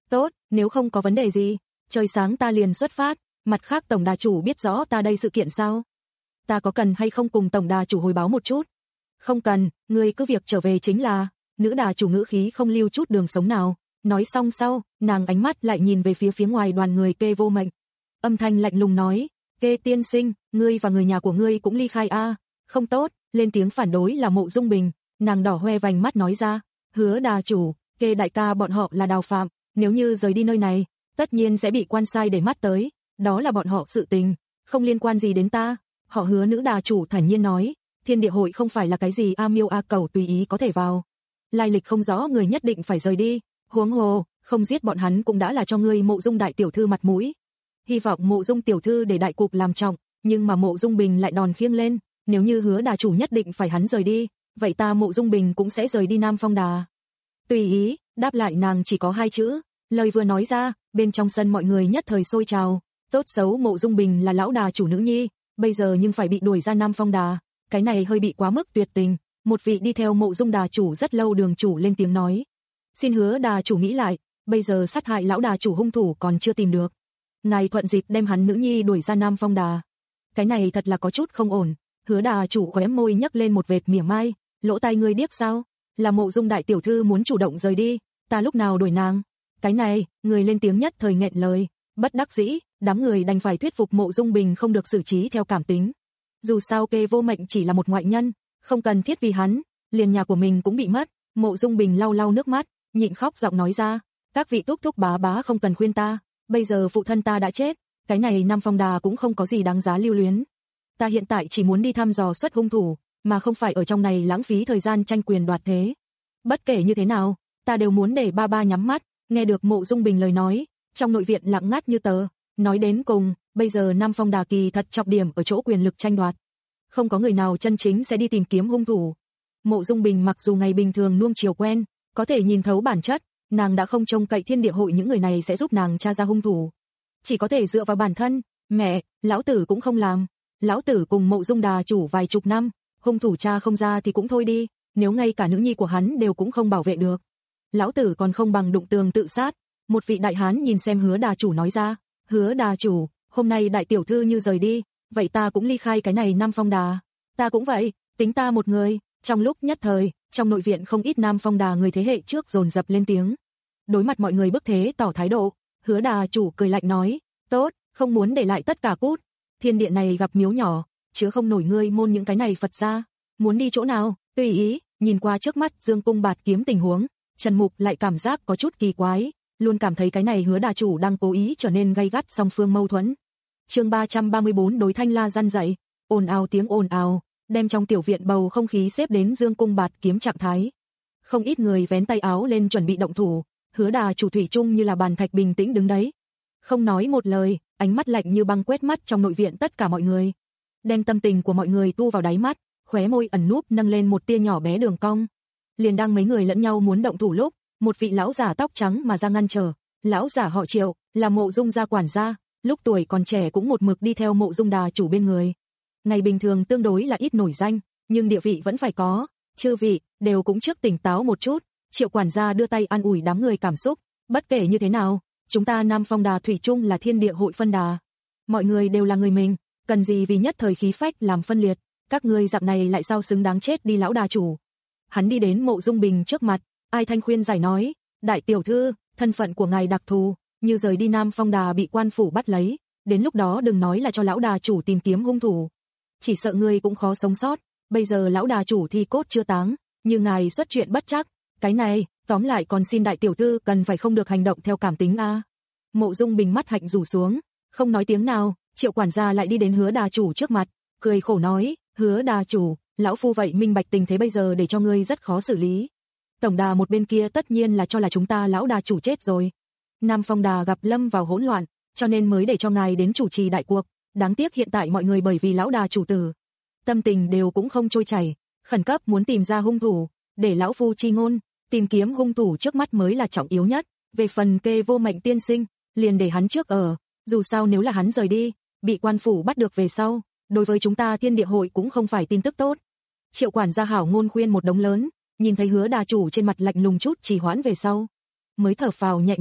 Tốt, nếu không có vấn đề gì, trời sáng ta liền xuất phát, mặt khác tổng đà chủ biết rõ ta đây sự kiện sao? Ta có cần hay không cùng tổng đà chủ hồi báo một chút? Không cần, ngươi cứ việc trở về chính là, nữ đà chủ ngữ khí không lưu chút đường sống nào. Nói xong sau, nàng ánh mắt lại nhìn về phía phía ngoài đoàn người Kê Vô Mệnh. Âm thanh lạnh lùng nói, Kê tiên sinh, ngươi và người nhà của ngươi cũng ly khai a. Không tốt, lên tiếng phản đối là Mộ Dung Bình, nàng đỏ hoe vành mắt nói ra, Hứa đà chủ, Kê đại ca bọn họ là đào phạm, nếu như rời đi nơi này, tất nhiên sẽ bị quan sai để mắt tới, đó là bọn họ sự tình, không liên quan gì đến ta. Họ Hứa nữ đà chủ thản nhiên nói, Thiên Địa hội không phải là cái gì a miêu a cẩu tùy ý có thể vào. Lai lịch không rõ người nhất định phải rời đi, huống hồ, không giết bọn hắn cũng đã là cho ngươi Mộ Dung đại tiểu thư mặt mũi. Hy vọng Mộ Dung tiểu thư để đại cục làm trọng, nhưng mà Mộ Dung Bình lại đòn khiêng lên, nếu như Hứa đà chủ nhất định phải hắn rời đi, vậy ta Mộ Dung Bình cũng sẽ rời đi Nam Phong Đà. Tùy ý, đáp lại nàng chỉ có hai chữ, lời vừa nói ra, bên trong sân mọi người nhất thời sôi trào, tốt xấu Mộ Dung Bình là lão đà chủ nữ nhi, bây giờ nhưng phải bị đuổi ra Nam Phong Đà, cái này hơi bị quá mức tuyệt tình. Một vị đi theo Mộ Dung đà chủ rất lâu đường chủ lên tiếng nói, xin Hứa đà chủ nghĩ lại, bây giờ sát hại lão đà chủ hung thủ còn chưa tìm được, ngài thuận dịp đem hắn nữ nhi đuổi ra Nam Phong Đà, cái này thật là có chút không ổn. Hứa đà chủ khóe môi nhấc lên một vệt mỉa mai, lỗ tai ngươi điếc sao, là Mộ Dung đại tiểu thư muốn chủ động rời đi, ta lúc nào đuổi nàng? Cái này, người lên tiếng nhất thời nghẹn lời, bất đắc dĩ, đám người đành phải thuyết phục Mộ Dung Bình không được xử trí theo cảm tính. Dù sao Kê Vô Mệnh chỉ là một ngoại nhân, không cần thiết vì hắn, liền nhà của mình cũng bị mất. Mộ Dung Bình lau lau nước mắt, nhịn khóc giọng nói ra, các vị thúc thúc bá bá không cần khuyên ta, bây giờ phụ thân ta đã chết, cái này Nam Phong Đà cũng không có gì đáng giá lưu luyến. Ta hiện tại chỉ muốn đi thăm dò xuất hung thủ, mà không phải ở trong này lãng phí thời gian tranh quyền đoạt thế. Bất kể như thế nào, ta đều muốn để ba ba nhắm mắt. Nghe được Mộ Dung Bình lời nói, trong nội viện lặng ngắt như tờ. Nói đến cùng, bây giờ Nam Phong Đà kỳ thật trọng điểm ở chỗ quyền lực tranh đoạt, không có người nào chân chính sẽ đi tìm kiếm hung thủ. Mộ Dung Bình mặc dù ngày bình thường nuông chiều quen, có thể nhìn thấu bản chất, nàng đã không trông cậy Thiên Địa hội những người này sẽ giúp nàng tra ra hung thủ, chỉ có thể dựa vào bản thân. Mẹ, lão tử cũng không làm, lão tử cùng Mộ Dung đà chủ vài chục năm, hung thủ tra không ra thì cũng thôi đi, nếu ngay cả nữ nhi của hắn đều cũng không bảo vệ được, lão tử còn không bằng đụng tường tự sát. Một vị đại hán nhìn xem Hứa đà chủ nói ra, Hứa đà chủ, hôm nay đại tiểu thư như rời đi, vậy ta cũng ly khai cái này Nam Phong Đà. Ta cũng vậy, tính ta một người. Trong lúc nhất thời, trong nội viện không ít Nam Phong Đà người thế hệ trước dồn dập lên tiếng. Đối mặt mọi người bức thế tỏ thái độ, Hứa đà chủ cười lạnh nói, tốt, không muốn để lại tất cả cút. Thiên địa này gặp miếu nhỏ, chứa không nổi ngươi môn những cái này Phật gia. Muốn đi chỗ nào, tùy ý. Nhìn qua trước mắt Dương Cung Bạt Kiếm tình huống, Trần Mục lại cảm giác có chút kỳ quái, luôn cảm thấy cái này Hứa đà chủ đang cố ý trở nên gay gắt song phương mâu thuẫn. Chương ba trăm ba mươi bốn đối Thanh La răn dạy, ồn ào tiếng ồn ào, đem trong tiểu viện bầu không khí xếp đến Dương Cung Bạt Kiếm trạng thái. Không ít người vén tay áo lên chuẩn bị động thủ, Hứa đà chủ thủy chung như là bàn thạch bình tĩnh đứng đấy, không nói một lời, ánh mắt lạnh như băng quét mắt trong nội viện tất cả mọi người, đem tâm tình của mọi người tu vào đáy mắt, khóe môi ẩn núp nâng lên một tia nhỏ bé đường cong. Liền đang mấy người lẫn nhau muốn động thủ lúc, một vị lão giả tóc trắng mà ra ngăn trở. Lão giả họ Triệu, là Mộ Dung gia quản gia, lúc tuổi còn trẻ cũng một mực đi theo Mộ Dung đà chủ bên người. Ngày bình thường tương đối là ít nổi danh, nhưng địa vị vẫn phải có. Chư vị đều cũng trước tỉnh táo một chút. Triệu quản gia đưa tay an ủi đám người cảm xúc, bất kể như thế nào, chúng ta Nam Phong Đà thủy chung là Thiên Địa hội phân đà, mọi người đều là người mình, cần gì vì nhất thời khí phách làm phân liệt, các ngươi dạng này lại sao xứng đáng chết đi lão đà chủ. Hắn đi đến Mộ Dung Bình trước mặt, ai thanh khuyên giải nói, đại tiểu thư, thân phận của ngài đặc thù, như rời đi Nam Phong Đà bị quan phủ bắt lấy, đến lúc đó đừng nói là cho lão đà chủ tìm kiếm hung thủ, chỉ sợ ngươi cũng khó sống sót. Bây giờ lão đà chủ thi cốt chưa táng, như ngài xuất chuyện bất chắc, cái này, tóm lại còn xin đại tiểu thư cần phải không được hành động theo cảm tính a. À. Mộ Dung Bình mắt hạnh rủ xuống, không nói tiếng nào. Triệu quản gia lại đi đến Hứa đà chủ trước mặt, cười khổ nói, Hứa đà chủ, lão phu vậy minh bạch tình thế bây giờ để cho ngươi rất khó xử lý. Tổng đà một bên kia tất nhiên là cho là chúng ta lão đà chủ chết rồi. Nam Phong Đà gặp lâm vào hỗn loạn, cho nên mới để cho ngài đến chủ trì đại cuộc. Đáng tiếc hiện tại mọi người bởi vì lão đà chủ tử, tâm tình đều cũng không trôi chảy, khẩn cấp muốn tìm ra hung thủ, để lão phu chi ngôn, tìm kiếm hung thủ trước mắt mới là trọng yếu nhất. Về phần Kê Vô Mệnh tiên sinh, liền để hắn trước ở, dù sao nếu là hắn rời đi, bị quan phủ bắt được về sau, đối với chúng ta Thiên Địa hội cũng không phải tin tức tốt. Triệu quản gia hảo ngôn khuyên một đống lớn, nhìn thấy Hứa đà chủ trên mặt lạnh lùng chút trì hoãn về sau, mới thở phào nhẹ nhõm,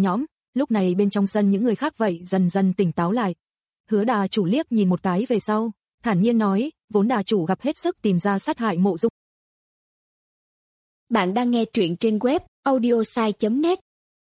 Lúc này bên trong sân những người khác vậy dần dần tỉnh táo lại. Hứa đà chủ liếc nhìn một cái về sau, thản nhiên nói, vốn đà chủ gặp hết sức tìm ra sát hại Mộ Dung. Bạn đang nghe truyện trên web audiosai chấm net.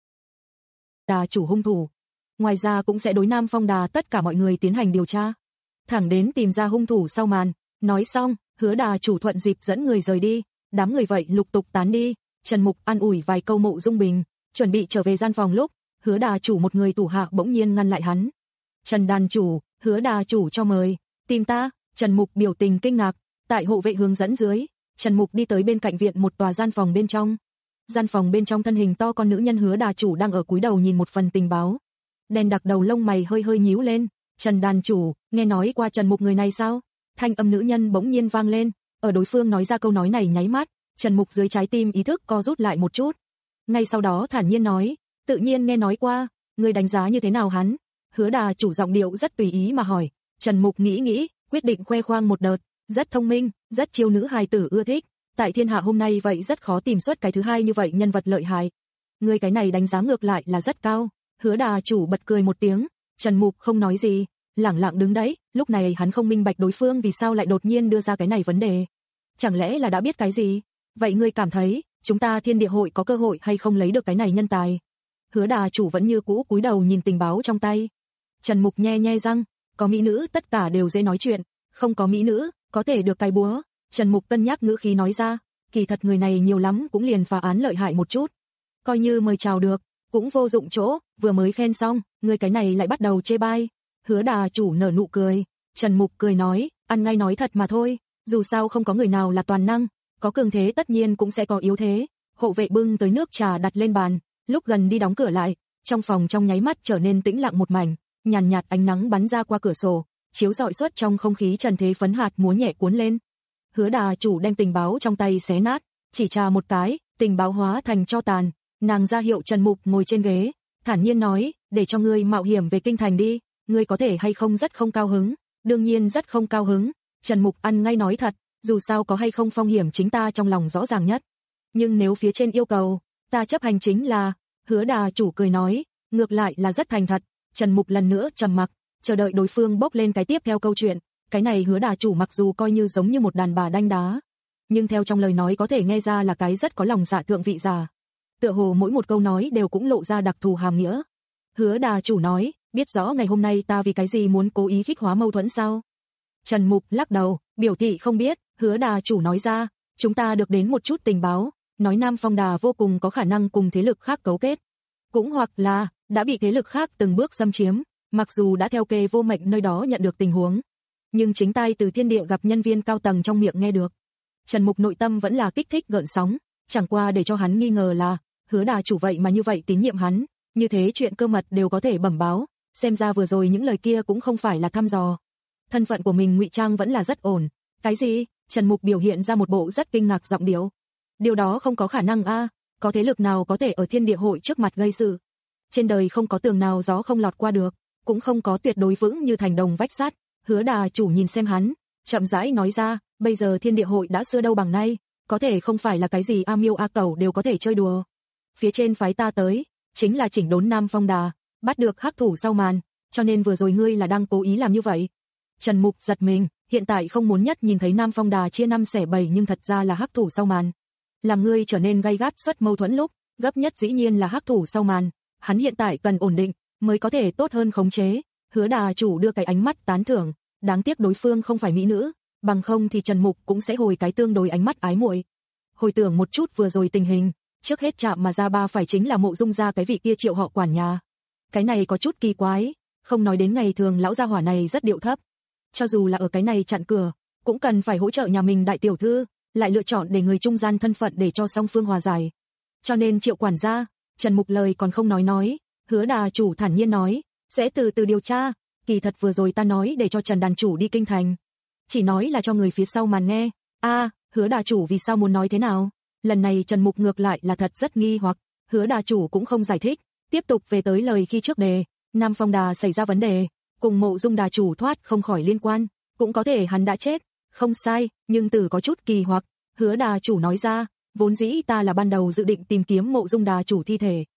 Đà chủ hung thủ. Ngoài ra cũng sẽ đối Nam Phong Đà tất cả mọi người tiến hành điều tra. Thẳng đến tìm ra hung thủ sau màn. Nói xong, Hứa đà chủ thuận dịp dẫn người rời đi. Đám người vậy lục tục tán đi. Trần Mục an ủi vài câu Mộ Dung Bình, chuẩn bị trở về gian phòng lúc, Hứa đà chủ một người thủ hạ bỗng nhiên ngăn lại hắn. Trần đàn chủ, Hứa đà chủ cho mời. Tìm ta. Trần Mục biểu tình kinh ngạc. Tại hộ vệ hướng dẫn dưới, Trần Mục đi tới bên cạnh viện một tòa gian phòng bên trong. Gian phòng bên trong thân hình to con nữ nhân Hứa đà chủ đang ở cúi đầu nhìn một phần tình báo. Đen đặc đầu lông mày hơi hơi nhíu lên. Trần đàn chủ, nghe nói qua Trần Mục người này sao? Thanh âm nữ nhân bỗng nhiên vang lên. Ở đối phương nói ra câu nói này nháy mắt, Trần Mục dưới trái tim ý thức co rút lại một chút. Ngay sau đó thản nhiên nói, tự nhiên nghe nói qua, người đánh giá như thế nào hắn? Hứa đà chủ giọng điệu rất tùy ý mà hỏi. Trần Mục nghĩ nghĩ, quyết định khoe khoang một đợt, rất thông minh, rất chiêu nữ hài tử ưa thích. Tại thiên hạ hôm nay vậy rất khó tìm xuất cái thứ hai như vậy nhân vật lợi hại. Người cái này đánh giá ngược lại là rất cao. Hứa đà chủ bật cười một tiếng, Trần Mục không nói gì, lẳng lặng đứng đấy, lúc này hắn không minh bạch đối phương vì sao lại đột nhiên đưa ra cái này vấn đề. Chẳng lẽ là đã biết cái gì? Vậy ngươi cảm thấy, chúng ta thiên địa hội có cơ hội hay không lấy được cái này nhân tài? Hứa đà chủ vẫn như cũ cúi đầu nhìn tình báo trong tay. Trần Mục nhe nhe răng, có mỹ nữ tất cả đều dễ nói chuyện, không có mỹ nữ, có thể được cái búa. Trần Mục cân nhắc ngữ khí nói ra, kỳ thật người này nhiều lắm cũng liền phá án lợi hại một chút. Coi như mời chào được, cũng vô dụng chỗ, vừa mới khen xong, người cái này lại bắt đầu chê bai. Hứa đà chủ nở nụ cười, Trần Mục cười nói, ăn ngay nói thật mà thôi, dù sao không có người nào là toàn năng, có cường thế tất nhiên cũng sẽ có yếu thế. Hộ vệ bưng tới nước trà đặt lên bàn, lúc gần đi đóng cửa lại, trong phòng trong nháy mắt trở nên tĩnh lặng một mảnh, nhàn nhạt ánh nắng bắn ra qua cửa sổ, chiếu rọi suốt trong không khí trần thế phấn hạt múa nhẹ cuốn lên. Hứa đà chủ đem tình báo trong tay xé nát, chỉ trà một cái, tình báo hóa thành tro tàn, nàng ra hiệu Trần Mục ngồi trên ghế, thản nhiên nói, để cho ngươi mạo hiểm về kinh thành đi, ngươi có thể hay không rất không cao hứng? Đương nhiên rất không cao hứng. Trần Mục ăn ngay nói thật, dù sao có hay không phong hiểm chính ta trong lòng rõ ràng nhất. Nhưng nếu phía trên yêu cầu, ta chấp hành chính là. Hứa đà chủ cười nói, ngược lại là rất thành thật. Trần Mục lần nữa trầm mặc, chờ đợi đối phương bốc lên cái tiếp theo câu chuyện. Cái này Hứa đà chủ mặc dù coi như giống như một đàn bà đanh đá, nhưng theo trong lời nói có thể nghe ra là cái rất có lòng dạ thượng vị giả. Tựa hồ mỗi một câu nói đều cũng lộ ra đặc thù hàm nghĩa. Hứa đà chủ nói, biết rõ ngày hôm nay ta vì cái gì muốn cố ý khích hóa mâu thuẫn sao? Trần Mục lắc đầu, biểu thị không biết. Hứa đà chủ nói ra, chúng ta được đến một chút tình báo, nói Nam Phong Đà vô cùng có khả năng cùng thế lực khác cấu kết. Cũng hoặc là, đã bị thế lực khác từng bước xâm chiếm, mặc dù đã theo kê vô mệnh nơi đó nhận được tình huống. Nhưng chính tai từ thiên địa gặp nhân viên cao tầng trong miệng nghe được. Trần Mục nội tâm vẫn là kích thích gợn sóng, chẳng qua để cho hắn nghi ngờ là, Hứa đà chủ vậy mà như vậy tín nhiệm hắn, như thế chuyện cơ mật đều có thể bẩm báo, xem ra vừa rồi những lời kia cũng không phải là thăm dò. Thân phận của mình ngụy trang vẫn là rất ổn. Cái gì? Trần Mục biểu hiện ra một bộ rất kinh ngạc giọng điệu. Điều đó không có khả năng a, có thế lực nào có thể ở thiên địa hội trước mặt gây sự? Trên đời không có tường nào gió không lọt qua được, cũng không có tuyệt đối vững như thành đồng vách sắt. Hứa đà chủ nhìn xem hắn, chậm rãi nói ra, bây giờ thiên địa hội đã xưa đâu bằng nay, có thể không phải là cái gì a miêu a cẩu đều có thể chơi đùa. Phía trên phái ta tới, chính là chỉnh đốn Nam Phong Đà, bắt được hắc thủ sau màn, cho nên vừa rồi ngươi là đang cố ý làm như vậy. Trần Mục giật mình, hiện tại không muốn nhất nhìn thấy Nam Phong Đà chia năm xẻ bảy nhưng thật ra là hắc thủ sau màn. Làm ngươi trở nên gay gắt xuất mâu thuẫn lúc, gấp nhất dĩ nhiên là hắc thủ sau màn, hắn hiện tại cần ổn định, mới có thể tốt hơn khống chế. Hứa đà chủ đưa cái ánh mắt tán thưởng, đáng tiếc đối phương không phải mỹ nữ, bằng không thì Trần Mục cũng sẽ hồi cái tương đối ánh mắt ái muội. Hồi tưởng một chút vừa rồi tình hình, trước hết chạm mà ra ba phải chính là Mộ Dung gia cái vị kia Triệu họ quản nhà. Cái này có chút kỳ quái, không nói đến ngày thường lão gia hỏa này rất điệu thấp. Cho dù là ở cái này chặn cửa, cũng cần phải hỗ trợ nhà mình đại tiểu thư, lại lựa chọn để người trung gian thân phận để cho song phương hòa giải. Cho nên Triệu quản gia, Trần Mục lời còn không nói nói, Hứa đà chủ thản nhiên nói, sẽ từ từ điều tra, kỳ thật vừa rồi ta nói để cho Trần đàn chủ đi kinh thành. Chỉ nói là cho người phía sau màn nghe. A, à, Hứa đà chủ vì sao muốn nói thế nào? Lần này Trần Mục ngược lại là thật rất nghi hoặc, Hứa đà chủ cũng không giải thích, tiếp tục về tới lời khi trước đề, Nam Phong Đà xảy ra vấn đề, cùng Mộ Dung đà chủ thoát không khỏi liên quan, cũng có thể hắn đã chết, không sai, nhưng từ có chút kỳ hoặc, Hứa đà chủ nói ra, vốn dĩ ta là ban đầu dự định tìm kiếm Mộ Dung đà chủ thi thể.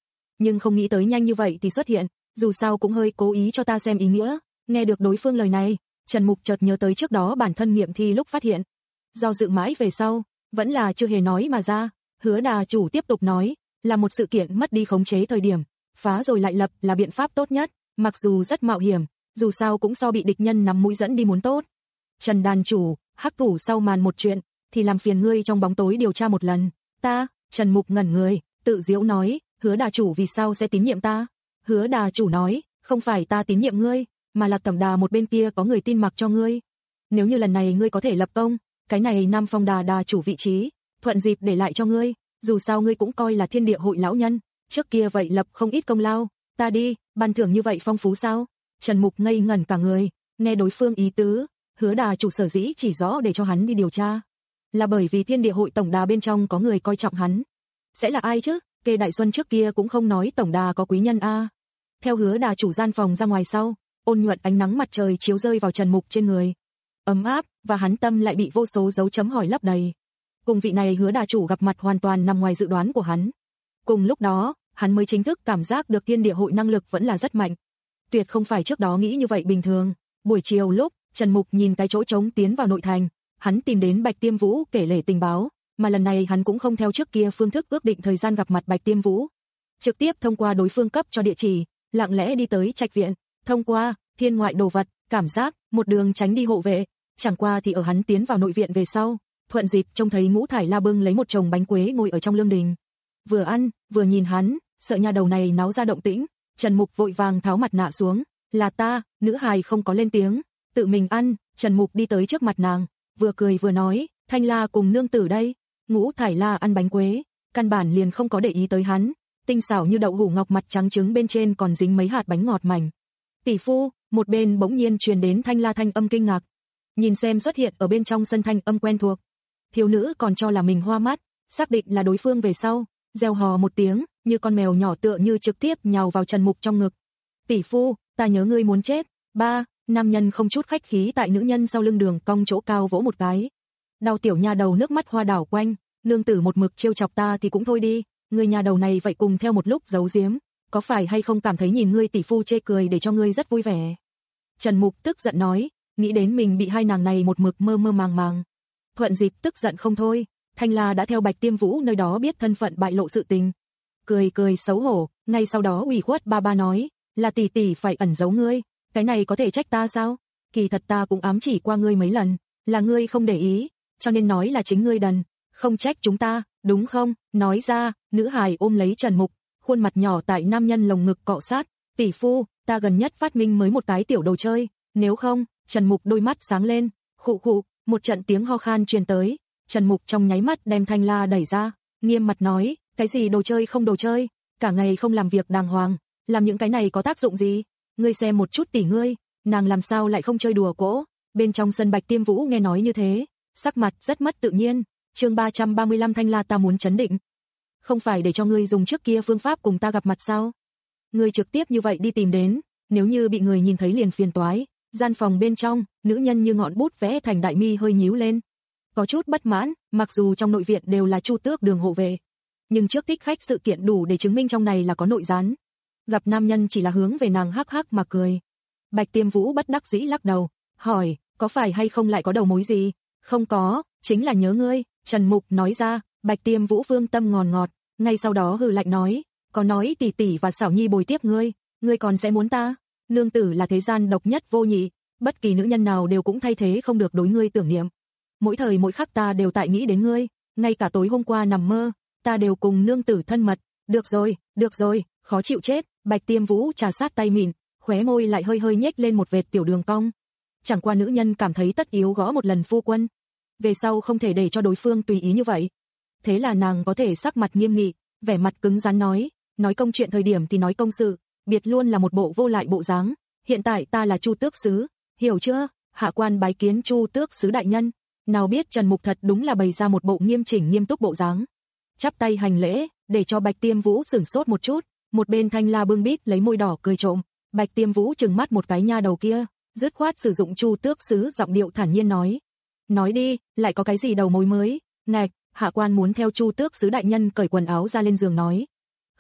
nhưng không nghĩ tới nhanh như vậy thì xuất hiện, dù sao cũng hơi cố ý cho ta xem ý nghĩa. Nghe được đối phương lời này, Trần Mục chợt nhớ tới trước đó bản thân nghiệm thi lúc phát hiện. Do dự mãi về sau, vẫn là chưa hề nói mà ra. Hứa đà chủ tiếp tục nói, là một sự kiện mất đi khống chế thời điểm, phá rồi lại lập là biện pháp tốt nhất, mặc dù rất mạo hiểm, dù sao cũng so bị địch nhân nắm mũi dẫn đi muốn tốt. Trần đàn chủ, hắc thủ sau màn một chuyện, thì làm phiền ngươi trong bóng tối điều tra một lần. Ta, Trần Mục ngẩn người, tự giễu nói, Hứa đà chủ vì sao sẽ tín nhiệm ta? Hứa đà chủ nói, không phải ta tín nhiệm ngươi, mà là tổng đà một bên kia có người tin mặc cho ngươi. Nếu như lần này ngươi có thể lập công, cái này Nam Phong đà đà chủ vị trí, thuận dịp để lại cho ngươi, dù sao ngươi cũng coi là thiên địa hội lão nhân, trước kia vậy lập không ít công lao, ta đi, ban thưởng như vậy phong phú sao? Trần Mục ngây ngẩn cả người, nghe đối phương ý tứ, Hứa đà chủ sở dĩ chỉ rõ để cho hắn đi điều tra, là bởi vì thiên địa hội tổng đà bên trong có người coi trọng hắn. Sẽ là ai chứ? Kê Đại Xuân trước kia cũng không nói tổng đà có quý nhân a. Theo Hứa đà chủ gian phòng ra ngoài sau, ôn nhuận ánh nắng mặt trời chiếu rơi vào Trần Mục trên người, ấm áp, và hắn tâm lại bị vô số dấu chấm hỏi lấp đầy. Cùng vị này Hứa đà chủ gặp mặt hoàn toàn nằm ngoài dự đoán của hắn. Cùng lúc đó, hắn mới chính thức cảm giác được thiên địa hội năng lực vẫn là rất mạnh. Tuyệt không phải trước đó nghĩ như vậy bình thường. Buổi chiều lúc Trần Mục nhìn cái chỗ trống tiến vào nội thành, hắn tìm đến Bạch Tiêm Vũ kể lể tình báo, mà lần này hắn cũng không theo trước kia phương thức ước định thời gian gặp mặt Bạch Tiêm Vũ, trực tiếp thông qua đối phương cấp cho địa chỉ, lặng lẽ đi tới trạch viện, thông qua thiên ngoại đồ vật, cảm giác một đường tránh đi hộ vệ, chẳng qua thì ở hắn tiến vào nội viện về sau, thuận dịp trông thấy Ngũ Thải La bưng lấy một chồng bánh quế ngồi ở trong lương đình, vừa ăn vừa nhìn hắn, sợ nhà đầu này náo ra động tĩnh, Trần Mục vội vàng tháo mặt nạ xuống, là ta, nữ hài không có lên tiếng, tự mình ăn. Trần Mục đi tới trước mặt nàng, vừa cười vừa nói, Thanh La cùng nương tử đây. Ngũ Thải La ăn bánh quế, căn bản liền không có để ý tới hắn, tinh xảo như đậu hũ ngọc mặt trắng trứng bên trên còn dính mấy hạt bánh ngọt mảnh. Tỷ phu, một bên bỗng nhiên truyền đến Thanh La thanh âm kinh ngạc. Nhìn xem xuất hiện ở bên trong sân thanh âm quen thuộc. Thiếu nữ còn cho là mình hoa mắt, xác định là đối phương về sau, reo hò một tiếng, như con mèo nhỏ tựa như trực tiếp nhào vào Trần Mục trong ngực. Tỷ phu, ta nhớ ngươi muốn chết. Ba, nam nhân không chút khách khí tại nữ nhân sau lưng đường cong chỗ cao vỗ một cái. Đau tiểu nha đầu nước mắt hoa đảo quanh, nương tử một mực trêu chọc ta thì cũng thôi đi, người nhà đầu này vậy cùng theo một lúc giấu giếm, có phải hay không cảm thấy nhìn ngươi tỷ phu chê cười để cho ngươi rất vui vẻ? Trần Mục tức giận nói, nghĩ đến mình bị hai nàng này một mực mơ mơ màng màng. Thuận dịp tức giận không thôi, Thanh La đã theo Bạch Tiêm Vũ nơi đó biết thân phận bại lộ sự tình. Cười cười xấu hổ, ngay sau đó ủy khuất ba ba nói, là tỷ tỷ phải ẩn giấu ngươi, cái này có thể trách ta sao? Kỳ thật ta cũng ám chỉ qua ngươi mấy lần, là ngươi không để ý, cho nên nói là chính ngươi đần, không trách chúng ta, đúng không? Nói ra, nữ hài ôm lấy Trần Mục, khuôn mặt nhỏ tại nam nhân lồng ngực cọ sát, tỷ phu, ta gần nhất phát minh mới một cái tiểu đồ chơi, nếu không, Trần Mục đôi mắt sáng lên, khụ khụ, một trận tiếng ho khan truyền tới, Trần Mục trong nháy mắt đem Thanh La đẩy ra, nghiêm mặt nói, cái gì đồ chơi không đồ chơi, cả ngày không làm việc đàng hoàng, làm những cái này có tác dụng gì? Ngươi xem một chút tỷ ngươi, nàng làm sao lại không chơi đùa cỗ? Bên trong sân Bạch Tiêm Vũ nghe nói như thế, sắc mặt rất mất tự nhiên. Chương ba trăm ba mươi lăm Thanh La ta muốn trấn định. Không phải để cho ngươi dùng trước kia phương pháp cùng ta gặp mặt sao? Ngươi trực tiếp như vậy đi tìm đến, nếu như bị người nhìn thấy liền phiền toái. Gian phòng bên trong, nữ nhân như ngọn bút vẽ thành đại mi hơi nhíu lên. Có chút bất mãn, mặc dù trong nội viện đều là Chu Tước đường hộ vệ, nhưng trước thích khách sự kiện đủ để chứng minh trong này là có nội gián. Gặp nam nhân chỉ là hướng về nàng hắc hắc mà cười. Bạch Tiêm Vũ bất đắc dĩ lắc đầu, hỏi, có phải hay không lại có đầu mối gì? Không có, chính là nhớ ngươi. Trần Mục nói ra. Bạch Tiêm Vũ vương tâm ngọt ngọt, ngay sau đó hừ lạnh nói, có nói tỷ tỷ và xảo nhi bồi tiếp ngươi, ngươi còn sẽ muốn ta? Nương tử là thế gian độc nhất vô nhị, bất kỳ nữ nhân nào đều cũng thay thế không được đối ngươi tưởng niệm. Mỗi thời mỗi khắc ta đều tại nghĩ đến ngươi, ngay cả tối hôm qua nằm mơ, ta đều cùng nương tử thân mật. Được rồi, được rồi, khó chịu chết. Bạch Tiêm Vũ trà sát tay mịn, khóe môi lại hơi hơi nhếch lên một vệt tiểu đường cong. Chẳng qua nữ nhân cảm thấy tất yếu gõ một lần phu quân, về sau không thể để cho đối phương tùy ý như vậy. Thế là nàng có thể sắc mặt nghiêm nghị, vẻ mặt cứng rắn nói, nói công chuyện thời điểm thì nói công sự, biệt luôn là một bộ vô lại bộ dáng. Hiện tại ta là Chu Tước sứ, hiểu chưa? Hạ quan bái kiến Chu Tước sứ đại nhân. Nào biết Trần Mục thật đúng là bày ra một bộ nghiêm chỉnh nghiêm túc bộ dáng, chắp tay hành lễ, để cho Bạch Tiêm Vũ sửng sốt một chút. Một bên Thanh La bưng bít lấy môi đỏ cười trộm. Bạch Tiêm Vũ trừng mắt một cái nha đầu kia, dứt khoát sử dụng Chu Tước sứ giọng điệu thản nhiên nói, nói đi, lại có cái gì đầu mối mới? Ngạch, hạ quan muốn theo Chu Tước sứ đại nhân cởi quần áo ra lên giường nói.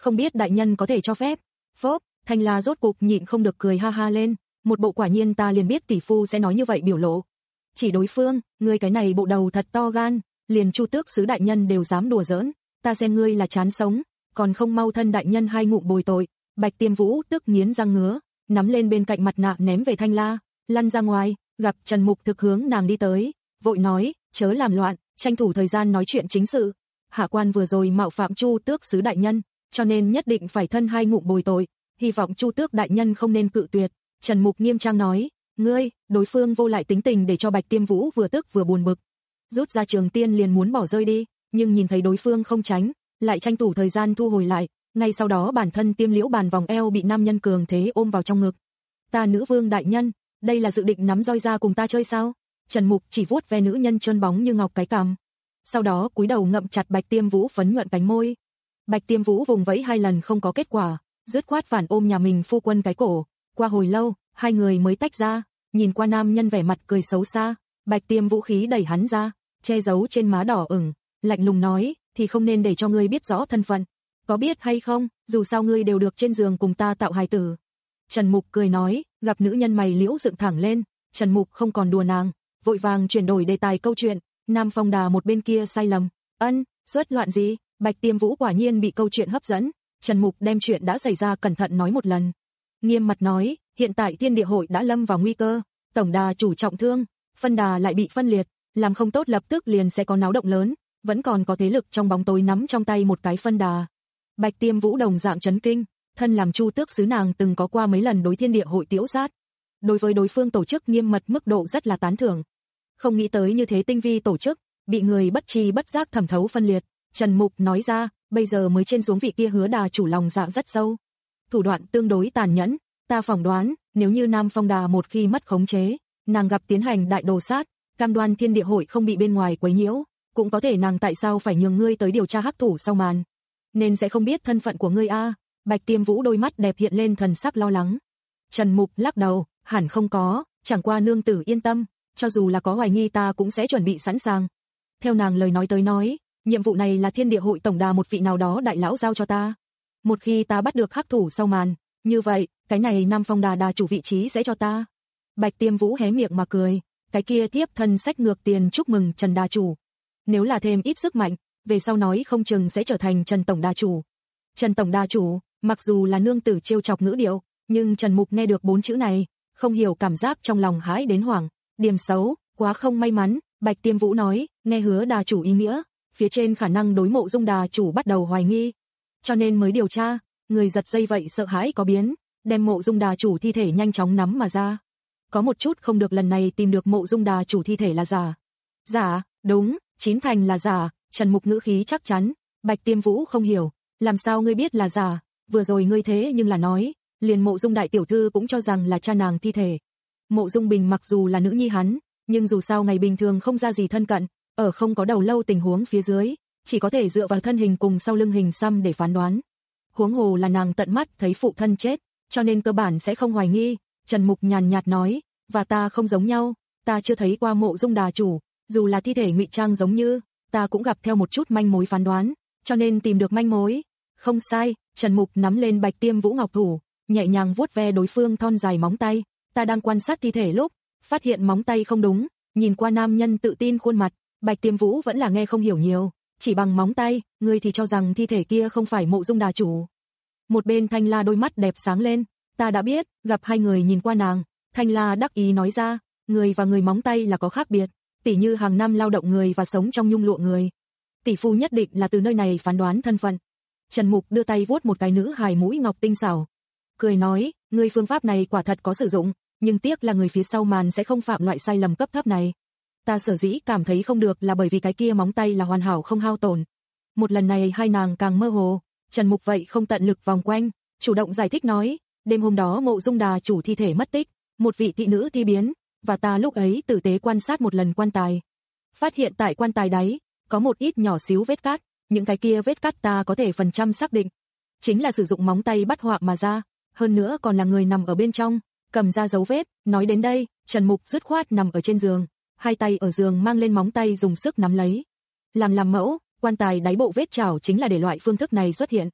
không biết đại nhân có thể cho phép. Phốp, Thanh La rốt cục nhịn không được cười ha ha lên, một bộ quả nhiên ta liền biết tỷ phu sẽ nói như vậy biểu lộ. Chỉ đối phương, ngươi cái này bộ đầu thật to gan, liền Chu Tước sứ đại nhân đều dám đùa giỡn, ta xem ngươi là chán sống, còn không mau thân đại nhân hai ngụm bồi tội. Bạch Tiêm Vũ tức nghiến răng ngứa, nắm lên bên cạnh mặt nạ ném về Thanh La, lăn ra ngoài, gặp Trần Mục thực hướng nàng đi tới, vội nói, chớ làm loạn, tranh thủ thời gian nói chuyện chính sự. Hạ quan vừa rồi mạo phạm Chu Tước sứ đại nhân, cho nên nhất định phải thân hai ngụm bồi tội, hy vọng Chu Tước đại nhân không nên cự tuyệt. Trần Mục nghiêm trang nói, ngươi, đối phương vô lại tính tình để cho Bạch Tiêm Vũ vừa tức vừa buồn bực. Rút ra trường tiên liền muốn bỏ rơi đi, nhưng nhìn thấy đối phương không tránh, lại tranh thủ thời gian thu hồi lại, ngay sau đó bản thân Tiêm Liễu bàn vòng eo bị nam nhân cường thế ôm vào trong ngực. Ta nữ vương đại nhân, đây là dự định nắm roi ra cùng ta chơi sao? Trần Mục chỉ vuốt ve nữ nhân trơn bóng như ngọc cái cằm, sau đó cúi đầu ngậm chặt Bạch Tiêm Vũ phấn nhuận cánh môi. Bạch Tiêm Vũ vùng vẫy hai lần không có kết quả, dứt khoát phản ôm nhà mình phu quân cái cổ. Qua hồi lâu, hai người mới tách ra, nhìn qua nam nhân vẻ mặt cười xấu xa, Bạch Tiêm Vũ khí đẩy hắn ra, che giấu trên má đỏ ửng, lạnh lùng nói, thì không nên để cho ngươi biết rõ thân phận. Có biết hay không, dù sao ngươi đều được trên giường cùng ta tạo hài tử. Trần Mục cười nói, gặp nữ nhân mày liễu dựng thẳng lên, Trần Mục không còn đùa nàng, vội vàng chuyển đổi đề tài câu chuyện. Nam Phong Đà một bên kia sai lầm, ân, xuất loạn gì? Bạch Tiêm Vũ quả nhiên bị câu chuyện hấp dẫn, Trần Mục đem chuyện đã xảy ra cẩn thận nói một lần. Nghiêm mặt nói, hiện tại Thiên Địa Hội đã lâm vào nguy cơ, tổng đà chủ trọng thương, phân đà lại bị phân liệt, làm không tốt lập tức liền sẽ có náo động lớn, vẫn còn có thế lực trong bóng tối nắm trong tay một cái phân đà. Bạch Tiêm Vũ đồng dạng chấn kinh, thân làm Chu Tước sứ nàng từng có qua mấy lần đối Thiên Địa Hội tiễu sát. Đối với đối phương tổ chức nghiêm mật mức độ rất là tán thưởng. Không nghĩ tới như thế tinh vi tổ chức, bị người bất tri bất giác thẩm thấu phân liệt. Trần Mục nói ra, bây giờ mới trên xuống vị kia hứa đà chủ lòng dạ rất sâu. Thủ đoạn tương đối tàn nhẫn, ta phỏng đoán, nếu như Nam Phong Đà một khi mất khống chế, nàng gặp tiến hành đại đồ sát, cam đoan Thiên Địa Hội không bị bên ngoài quấy nhiễu, cũng có thể nàng tại sao phải nhường ngươi tới điều tra hắc thủ sau màn, nên sẽ không biết thân phận của ngươi a. Bạch Tiêm Vũ đôi mắt đẹp hiện lên thần sắc lo lắng. Trần Mục lắc đầu, hẳn không có, chẳng qua nương tử yên tâm, cho dù là có hoài nghi ta cũng sẽ chuẩn bị sẵn sàng. Theo nàng lời nói tới nói, nhiệm vụ này là Thiên Địa Hội tổng đà một vị nào đó đại lão giao cho ta. Một khi ta bắt được hắc thủ sau màn, như vậy, cái này Nam Phong Đà đà chủ vị trí sẽ cho ta. Bạch Tiêm Vũ hé miệng mà cười, cái kia thiếp thân sách ngược tiền chúc mừng Trần đà chủ. Nếu là thêm ít sức mạnh, về sau nói không chừng sẽ trở thành Trần tổng đà chủ. Trần tổng đà chủ, mặc dù là nương tử trêu chọc ngữ điệu, nhưng Trần Mục nghe được bốn chữ này, không hiểu cảm giác trong lòng hãi đến hoảng. Điểm xấu, quá không may mắn, Bạch Tiêm Vũ nói, nghe hứa đà chủ ý nghĩa, phía trên khả năng đối Mộ Dung đà chủ bắt đầu hoài nghi, cho nên mới điều tra. Người giật dây vậy sợ hãi có biến, đem Mộ Dung đà chủ thi thể nhanh chóng nắm mà ra. Có một chút không được, lần này tìm được Mộ Dung đà chủ thi thể là giả. Giả, đúng, chín thành là giả. Trần Mục ngữ khí chắc chắn. Bạch Tiêm Vũ không hiểu, làm sao ngươi biết là giả? Vừa rồi ngươi thế nhưng là nói, liền Mộ Dung đại tiểu thư cũng cho rằng là cha nàng thi thể. Mộ Dung Bình mặc dù là nữ nhi hắn, nhưng dù sao ngày bình thường không ra gì thân cận, ở không có đầu lâu tình huống phía dưới, chỉ có thể dựa vào thân hình cùng sau lưng hình xăm để phán đoán. Huống hồ là nàng tận mắt thấy phụ thân chết, cho nên cơ bản sẽ không hoài nghi. Trần Mục nhàn nhạt nói, và ta không giống nhau, ta chưa thấy qua Mộ Dung đà chủ, dù là thi thể ngụy trang giống như, ta cũng gặp theo một chút manh mối phán đoán, cho nên tìm được manh mối. Không sai, Trần Mục nắm lên Bạch Tiêm Vũ ngọc thủ, nhẹ nhàng vuốt ve đối phương thon dài móng tay. Ta đang quan sát thi thể lúc, phát hiện móng tay không đúng, nhìn qua nam nhân tự tin khuôn mặt, Bạch Tiêm Vũ vẫn là nghe không hiểu nhiều, chỉ bằng móng tay, ngươi thì cho rằng thi thể kia không phải Mộ Dung đà chủ. Một bên Thanh La đôi mắt đẹp sáng lên, ta đã biết. Gặp hai người nhìn qua nàng, Thanh La đắc ý nói ra, người và người móng tay là có khác biệt, tỉ như hàng năm lao động người và sống trong nhung lụa người. Tỷ phu nhất định là từ nơi này phán đoán thân phận. Trần Mục đưa tay vuốt một cái nữ hài mũi ngọc tinh xảo, cười nói, ngươi phương pháp này quả thật có sử dụng, nhưng tiếc là người phía sau màn sẽ không phạm loại sai lầm cấp thấp này. Ta sở dĩ cảm thấy không được là bởi vì cái kia móng tay là hoàn hảo không hao tổn. Một lần này hai nàng càng mơ hồ, Trần Mục vậy không tận lực vòng quanh, chủ động giải thích nói, đêm hôm đó Mộ Dung đà chủ thi thể mất tích, một vị thị nữ thi biến, và ta lúc ấy tử tế quan sát một lần quan tài. Phát hiện tại quan tài đáy, có một ít nhỏ xíu vết cát, những cái kia vết cát ta có thể phần trăm xác định. Chính là sử dụng móng tay bắt họa mà ra, hơn nữa còn là người nằm ở bên trong, cầm ra dấu vết. Nói đến đây, Trần Mục dứt khoát nằm ở trên giường, hai tay ở giường mang lên móng tay dùng sức nắm lấy. Làm làm mẫu, quan tài đáy bộ vết chảo chính là để loại phương thức này xuất hiện.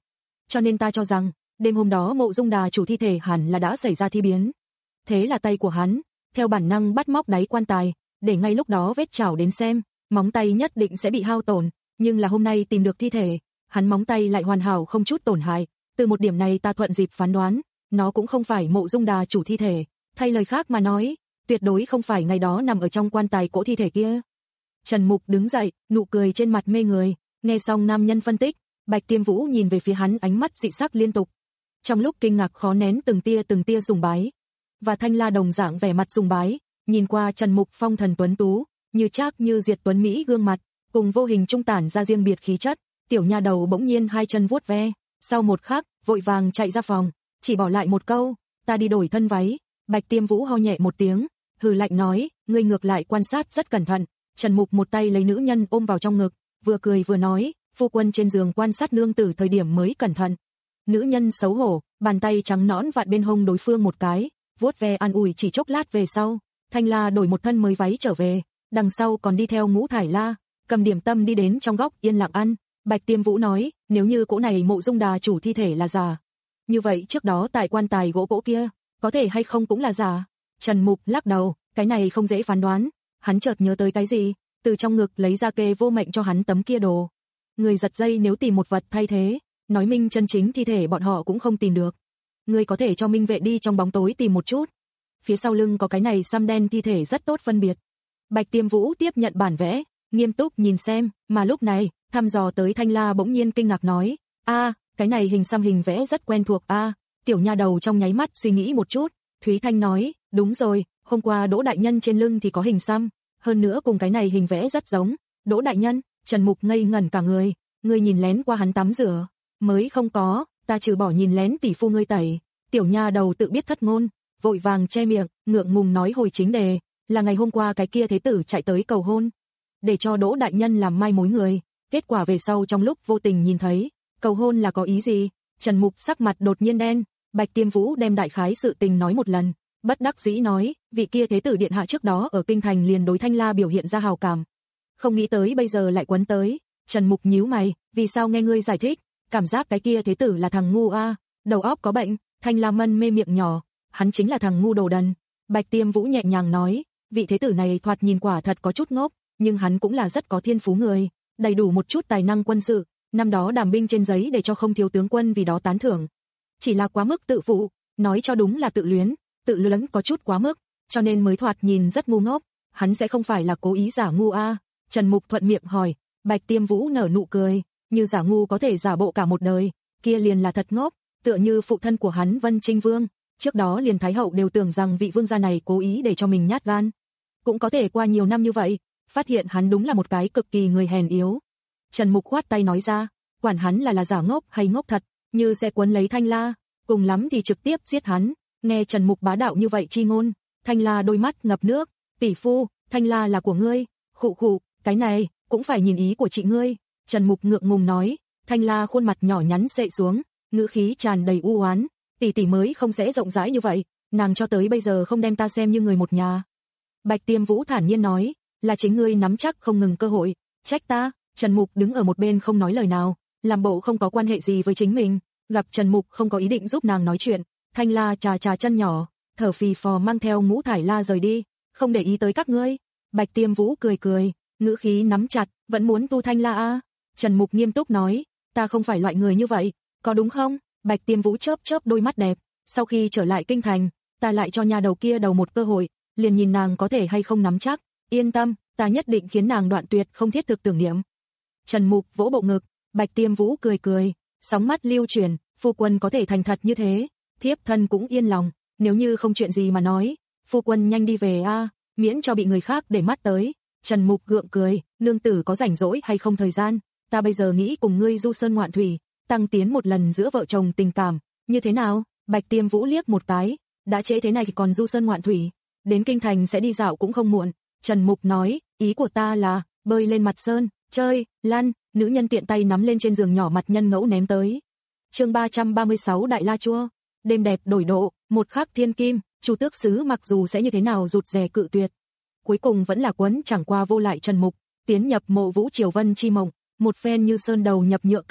cho nên ta cho rằng, đêm hôm đó Mộ Dung Đà chủ thi thể hẳn là đã xảy ra thi biến. Thế là tay của hắn, theo bản năng bắt móc đáy quan tài, để ngay lúc đó vết chảo đến xem, móng tay nhất định sẽ bị hao tổn, nhưng là hôm nay tìm được thi thể, hắn móng tay lại hoàn hảo không chút tổn hại, từ một điểm này ta thuận dịp phán đoán, nó cũng không phải Mộ Dung Đà chủ thi thể, thay lời khác mà nói, tuyệt đối không phải ngày đó nằm ở trong quan tài cỗ thi thể kia. Trần Mục đứng dậy, nụ cười trên mặt mê người, nghe xong nam nhân phân tích, Bạch Tiêm Vũ nhìn về phía hắn ánh mắt dị sắc liên tục. Trong lúc kinh ngạc khó nén từng tia từng tia sùng bái, và Thanh La đồng dạng vẻ mặt sùng bái, nhìn qua Trần Mục phong thần tuấn tú, như Trác như Diệt tuấn mỹ gương mặt, cùng vô hình trung tản ra riêng biệt khí chất, tiểu nha đầu bỗng nhiên hai chân vuốt ve, sau một khắc, vội vàng chạy ra phòng, chỉ bỏ lại một câu, ta đi đổi thân váy. Bạch Tiêm Vũ ho nhẹ một tiếng, hừ lạnh nói, ngươi ngược lại quan sát rất cẩn thận. Trần Mục một tay lấy nữ nhân ôm vào trong ngực, vừa cười vừa nói, phu quân trên giường quan sát nương tử thời điểm mới cẩn thận. Nữ nhân xấu hổ, bàn tay trắng nõn vặn bên hông đối phương một cái, vuốt ve an ủi chỉ chốc lát về sau, Thanh La đổi một thân mới váy trở về, đằng sau còn đi theo Ngũ Thải La, cầm điểm tâm đi đến trong góc yên lặng ăn. Bạch Tiêm Vũ nói, nếu như cỗ này Mộ Dung Đà chủ thi thể là giả, như vậy trước đó tại quan tài gỗ cỗ kia, có thể hay không cũng là giả. Trần Mục lắc đầu, cái này không dễ phán đoán. Hắn chợt nhớ tới cái gì, từ trong ngực lấy ra kê vô mệnh cho hắn tấm kia đồ. Người giật dây nếu tìm một vật thay thế, nói minh chân chính thi thể bọn họ cũng không tìm được. Người có thể cho minh vệ đi trong bóng tối tìm một chút. Phía sau lưng có cái này xăm đen thi thể rất tốt phân biệt. Bạch Tiêm Vũ tiếp nhận bản vẽ, nghiêm túc nhìn xem, mà lúc này, thăm dò tới Thanh La bỗng nhiên kinh ngạc nói, a, cái này hình xăm hình vẽ rất quen thuộc a. Tiểu nha đầu trong nháy mắt suy nghĩ một chút, Thúy Thanh nói, đúng rồi, hôm qua Đỗ đại nhân trên lưng thì có hình xăm, hơn nữa cùng cái này hình vẽ rất giống. Đỗ đại nhân? Trần Mục ngây ngẩn cả người, ngươi nhìn lén qua hắn tắm rửa? Mới không có, ta trừ bỏ nhìn lén tỷ phu ngươi tẩy. Tiểu nha đầu tự biết thất ngôn, vội vàng che miệng, ngượng ngùng nói hồi chính đề, là ngày hôm qua cái kia thế tử chạy tới cầu hôn, để cho Đỗ đại nhân làm mai mối người, kết quả về sau trong lúc vô tình nhìn thấy, cầu hôn là có ý gì? Trần Mục sắc mặt đột nhiên đen. Bạch Tiêm Vũ đem đại khái sự tình nói một lần, bất đắc dĩ nói, vị kia thế tử điện hạ trước đó ở kinh thành liền đối Thanh La biểu hiện ra hào cảm, không nghĩ tới bây giờ lại quấn tới. Trần Mục nhíu mày, vì sao nghe ngươi giải thích, cảm giác cái kia thế tử là thằng ngu a, đầu óc có bệnh. Thanh La mân mê miệng nhỏ, hắn chính là thằng ngu đồ đần. Bạch Tiêm Vũ nhẹ nhàng nói, vị thế tử này thoạt nhìn quả thật có chút ngốc, nhưng hắn cũng là rất có thiên phú người, đầy đủ một chút tài năng quân sự, năm đó đảm binh trên giấy để cho không thiếu tướng quân vì đó tán thưởng. Chỉ là quá mức tự phụ, nói cho đúng là tự luyến, tự luyến có chút quá mức, cho nên mới thoạt nhìn rất ngu ngốc, hắn sẽ không phải là cố ý giả ngu a? Trần Mục thuận miệng hỏi. Bạch Tiêm Vũ nở nụ cười, như giả ngu có thể giả bộ cả một đời, kia liền là thật ngốc, tựa như phụ thân của hắn Vân Trinh Vương, trước đó liền Thái hậu đều tưởng rằng vị vương gia này cố ý để cho mình nhát gan. Cũng có thể qua nhiều năm như vậy, phát hiện hắn đúng là một cái cực kỳ người hèn yếu. Trần Mục khoát tay nói ra, quản hắn là là giả ngốc hay ngốc thật, như sẽ quấn lấy Thanh La, cùng lắm thì trực tiếp giết hắn. Nghe Trần Mục bá đạo như vậy chi ngôn, Thanh La đôi mắt ngập nước, tỷ phu, Thanh La là của ngươi. Khụ khụ, cái này cũng phải nhìn ý của chị ngươi. Trần Mục ngượng ngùng nói. Thanh La khuôn mặt nhỏ nhắn xệ xuống, ngữ khí tràn đầy u oán, tỷ tỷ mới không sẽ rộng rãi như vậy, nàng cho tới bây giờ không đem ta xem như người một nhà. Bạch Tiêm Vũ thản nhiên nói, là chính ngươi nắm chắc không ngừng cơ hội, trách ta. Trần Mục đứng ở một bên không nói lời nào, làm bộ không có quan hệ gì với chính mình. Gặp Trần Mục không có ý định giúp nàng nói chuyện, Thanh La trà trà chân nhỏ, thở phì phò mang theo Ngũ Thải La rời đi, không để ý tới các ngươi. Bạch Tiêm Vũ cười cười, ngữ khí nắm chặt, vẫn muốn tu Thanh La a? Trần Mục nghiêm túc nói, ta không phải loại người như vậy, có đúng không? Bạch Tiêm Vũ chớp chớp đôi mắt đẹp, sau khi trở lại kinh thành, ta lại cho nhà đầu kia đầu một cơ hội, liền nhìn nàng có thể hay không nắm chắc, yên tâm, ta nhất định khiến nàng đoạn tuyệt không thiết thực tưởng niệm. Trần Mục vỗ bộ ngực, Bạch Tiêm Vũ cười cười, sóng mắt lưu chuyển, phu quân có thể thành thật như thế, thiếp thân cũng yên lòng, nếu như không chuyện gì mà nói, phu quân nhanh đi về a, miễn cho bị người khác để mắt tới. Trần Mục gượng cười, nương tử có rảnh rỗi hay không thời gian, ta bây giờ nghĩ cùng ngươi du sơn ngoạn thủy, tăng tiến một lần giữa vợ chồng tình cảm, như thế nào? Bạch Tiêm Vũ liếc một cái, đã trễ thế này thì còn du sơn ngoạn thủy, đến kinh thành sẽ đi dạo cũng không muộn. Trần Mục nói, ý của ta là bơi lên mặt sơn, chơi, lăn. Nữ nhân tiện tay nắm lên trên giường nhỏ mặt nhân ngẫu ném tới. Chương ba trăm ba mươi sáu Đại La Chua. Đêm đẹp đổi độ, một khắc thiên kim. Chu Tước Sứ mặc dù sẽ như thế nào rụt rè cự tuyệt, cuối cùng vẫn là quấn chẳng qua vô lại Trần Mục, tiến nhập Mộ Vũ Triều Vân chi mộng, một phen như sơn đầu nhập nhựa cây,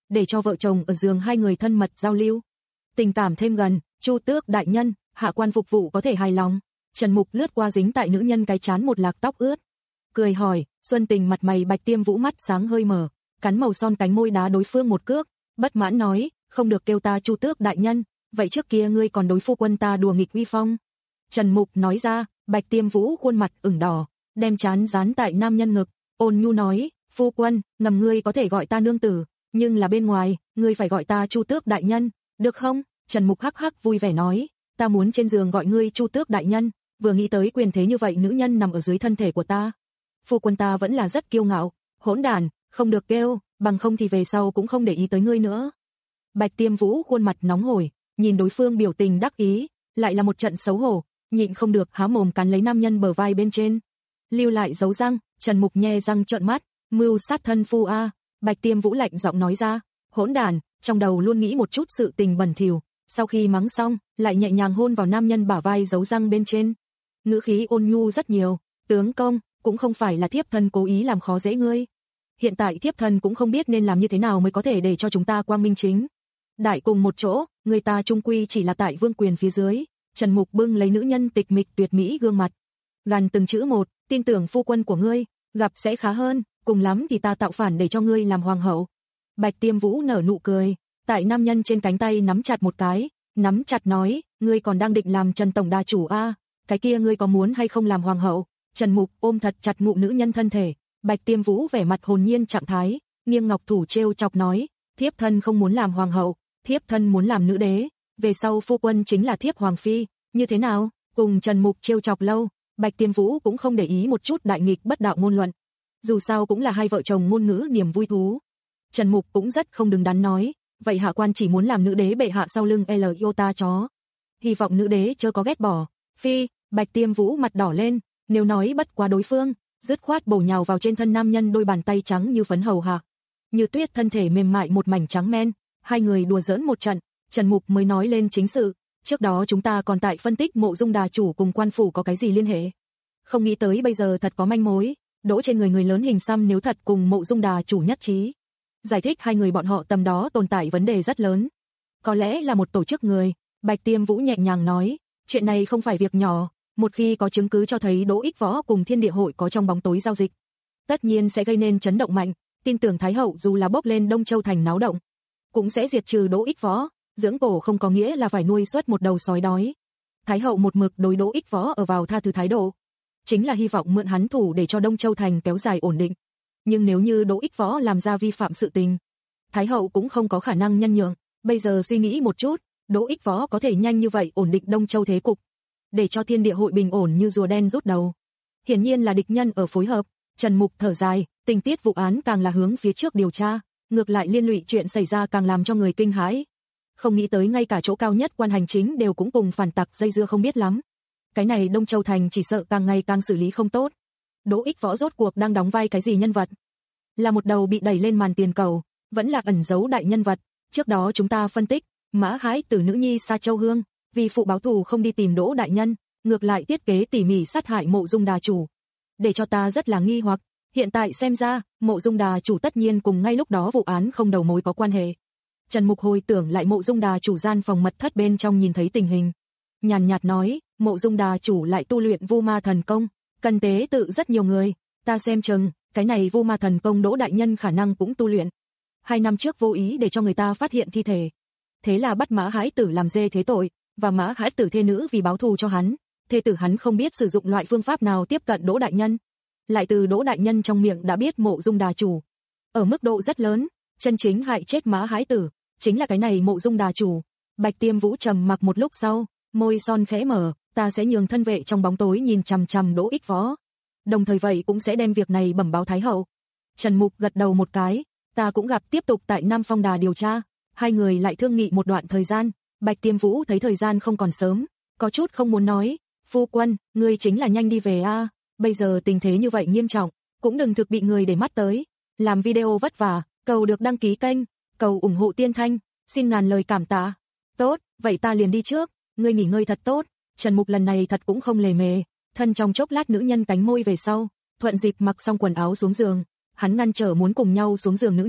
để cho vợ chồng ở giường hai người thân mật giao lưu. Tình cảm thêm gần, Chu Tước đại nhân, hạ quan phục vụ có thể hài lòng. Trần Mục lướt qua dính tại nữ nhân cái trán một lạc tóc ướt. Cười hỏi, Xuân Tình mặt mày Bạch Tiêm Vũ mắt sáng hơi mở, cắn màu son cánh môi đá đối phương một cước, bất mãn nói, không được kêu ta Chu Tước đại nhân, vậy trước kia ngươi còn đối phu quân ta đùa nghịch uy phong. Trần Mục nói ra, Bạch Tiêm Vũ khuôn mặt ửng đỏ, đem trán dán tại nam nhân ngực, ôn nhu nói, phu quân, ngầm ngươi có thể gọi ta nương tử, nhưng là bên ngoài, ngươi phải gọi ta Chu Tước đại nhân, được không? Trần Mục hắc hắc vui vẻ nói, ta muốn trên giường gọi ngươi Chu Tước đại nhân, vừa nghĩ tới quyền thế như vậy nữ nhân nằm ở dưới thân thể của ta. Phu quân ta vẫn là rất kiêu ngạo, hỗn đản, không được kêu, bằng không thì về sau cũng không để ý tới ngươi nữa. Bạch Tiêm Vũ khuôn mặt nóng hổi, nhìn đối phương biểu tình đắc ý, lại là một trận xấu hổ, nhịn không được há mồm cắn lấy nam nhân bờ vai bên trên. Lưu lại dấu răng, Trần Mục nhe răng trợn mắt, mưu sát thân phu a. Bạch Tiêm Vũ lạnh giọng nói ra, hỗn đản, trong đầu luôn nghĩ một chút sự tình bẩn thỉu, sau khi mắng xong, lại nhẹ nhàng hôn vào nam nhân bả vai dấu răng bên trên. Ngữ khí ôn nhu rất nhiều, tướng công, cũng không phải là thiếp thân cố ý làm khó dễ ngươi. Hiện tại thiếp thân cũng không biết nên làm như thế nào mới có thể để cho chúng ta quang minh chính đại cùng một chỗ, người ta chung quy chỉ là tại vương quyền phía dưới. Trần Mục bưng lấy nữ nhân tịch mịch tuyệt mỹ gương mặt, gằn từng chữ một, tin tưởng phu quân của ngươi, gặp sẽ khá hơn, cùng lắm thì ta tạo phản để cho ngươi làm hoàng hậu. Bạch Tiêm Vũ nở nụ cười, tại nam nhân trên cánh tay nắm chặt một cái, nắm chặt nói, ngươi còn đang định làm Trần tổng đa chủ a, à? Cái kia ngươi có muốn hay không làm hoàng hậu? Trần Mục ôm thật chặt ngụm nữ nhân thân thể, Bạch Tiêm Vũ vẻ mặt hồn nhiên trạng thái, nghiêng ngọc thủ trêu chọc nói, thiếp thân không muốn làm hoàng hậu, thiếp thân muốn làm nữ đế, về sau phu quân chính là thiếp hoàng phi, như thế nào? Cùng Trần Mục trêu chọc lâu, Bạch Tiêm Vũ cũng không để ý một chút đại nghịch bất đạo ngôn luận. Dù sao cũng là hai vợ chồng ngôn ngữ niềm vui thú. Trần Mục cũng rất không đứng đắn nói, vậy hạ quan chỉ muốn làm nữ đế bệ hạ sau lưng L iota chó. Hy vọng nữ đế chớ có ghét bỏ. Phi, Bạch Tiêm Vũ mặt đỏ lên, nếu nói bất quá đối phương, dứt khoát bổ nhào vào trên thân nam nhân đôi bàn tay trắng như phấn hầu hạ. Như tuyết thân thể mềm mại một mảnh trắng men, hai người đùa giỡn một trận, Trần Mục mới nói lên chính sự, trước đó chúng ta còn tại phân tích Mộ Dung đà chủ cùng quan phủ có cái gì liên hệ. Không nghĩ tới bây giờ thật có manh mối, đỗ trên người người lớn hình xăm nếu thật cùng Mộ Dung đà chủ nhất trí. Giải thích hai người bọn họ tầm đó tồn tại vấn đề rất lớn. Có lẽ là một tổ chức người, Bạch Tiêm Vũ nhẹ nhàng nói, chuyện này không phải việc nhỏ, một khi có chứng cứ cho thấy Đỗ Ích Võ cùng Thiên Địa Hội có trong bóng tối giao dịch, tất nhiên sẽ gây nên chấn động mạnh, tin tưởng Thái hậu dù là bốc lên Đông Châu thành náo động, cũng sẽ diệt trừ Đỗ Ích Võ, dưỡng cổ không có nghĩa là phải nuôi suốt một đầu sói đói. Thái hậu một mực đối Đỗ Ích Võ ở vào tha thứ thái độ, chính là hy vọng mượn hắn thủ để cho Đông Châu thành kéo dài ổn định. Nhưng nếu như Đỗ Ích Võ làm ra vi phạm sự tình, Thái hậu cũng không có khả năng nhân nhượng. Bây giờ suy nghĩ một chút, Đỗ Ích Võ có thể nhanh như vậy ổn định Đông Châu thế cục, để cho Thiên Địa Hội bình ổn như rùa đen rút đầu. Hiển nhiên là địch nhân ở phối hợp. Trần Mục thở dài, tình tiết vụ án càng là hướng phía trước điều tra, ngược lại liên lụy chuyện xảy ra càng làm cho người kinh hãi. Không nghĩ tới ngay cả chỗ cao nhất quan hành chính đều cũng cùng phản tặc dây dưa không biết lắm. Cái này Đông Châu thành chỉ sợ càng ngày càng xử lý không tốt. Đỗ Ích Võ rốt cuộc đang đóng vai cái gì nhân vật? Là một đầu bị đẩy lên màn tiền cầu, vẫn là ẩn giấu đại nhân vật. Trước đó chúng ta phân tích, Mã Hái Tử nữ nhi Sa Châu Hương, vì phụ báo thù không đi tìm Đỗ đại nhân, ngược lại tiết kế tỉ mỉ sát hại Mộ Dung đà chủ, để cho ta rất là nghi hoặc. Hiện tại xem ra, Mộ Dung đà chủ tất nhiên cùng ngay lúc đó vụ án không đầu mối có quan hệ. Trần Mục hồi tưởng lại Mộ Dung đà chủ gian phòng mật thất bên trong nhìn thấy tình hình, nhàn nhạt nói, Mộ Dung đà chủ lại tu luyện Vu Ma thần công, cần tế tự rất nhiều người, ta xem chừng cái này Vu Ma thần công Đỗ đại nhân khả năng cũng tu luyện. Hai năm trước vô ý để cho người ta phát hiện thi thể, thế là bắt Mã Hái Tử làm dê thế tội, và Mã Hái Tử thê nữ vì báo thù cho hắn, thê tử hắn không biết sử dụng loại phương pháp nào tiếp cận Đỗ đại nhân, lại từ Đỗ đại nhân trong miệng đã biết Mộ Dung đà chủ, ở mức độ rất lớn, chân chính hại chết Mã Hái Tử chính là cái này Mộ Dung đà chủ. Bạch Tiêm Vũ trầm mặc một lúc sau, môi son khẽ mở, ta sẽ nhường thân vệ trong bóng tối nhìn chằm chằm Đỗ Ích Võ, đồng thời vậy cũng sẽ đem việc này bẩm báo Thái hậu. Trần Mục gật đầu một cái, ta cũng gặp tiếp tục tại Nam Phong Đà điều tra. Hai người lại thương nghị một đoạn thời gian, Bạch Tiêm Vũ thấy thời gian không còn sớm, có chút không muốn nói, phu quân, ngươi chính là nhanh đi về a, à. Bây giờ tình thế như vậy nghiêm trọng, cũng đừng thực bị người để mắt tới, làm video vất vả, cầu được đăng ký kênh, cầu ủng hộ Tiên Thanh, xin ngàn lời cảm tạ. Tốt, vậy ta liền đi trước, ngươi nghỉ ngơi thật tốt. Trần Mục lần này thật cũng không lề mề, thân trong chốc lát nữ nhân cánh môi về sau, thuận dịp mặc xong quần áo xuống giường, hắn ngăn trở muốn cùng nhau xuống giường nữ nhân,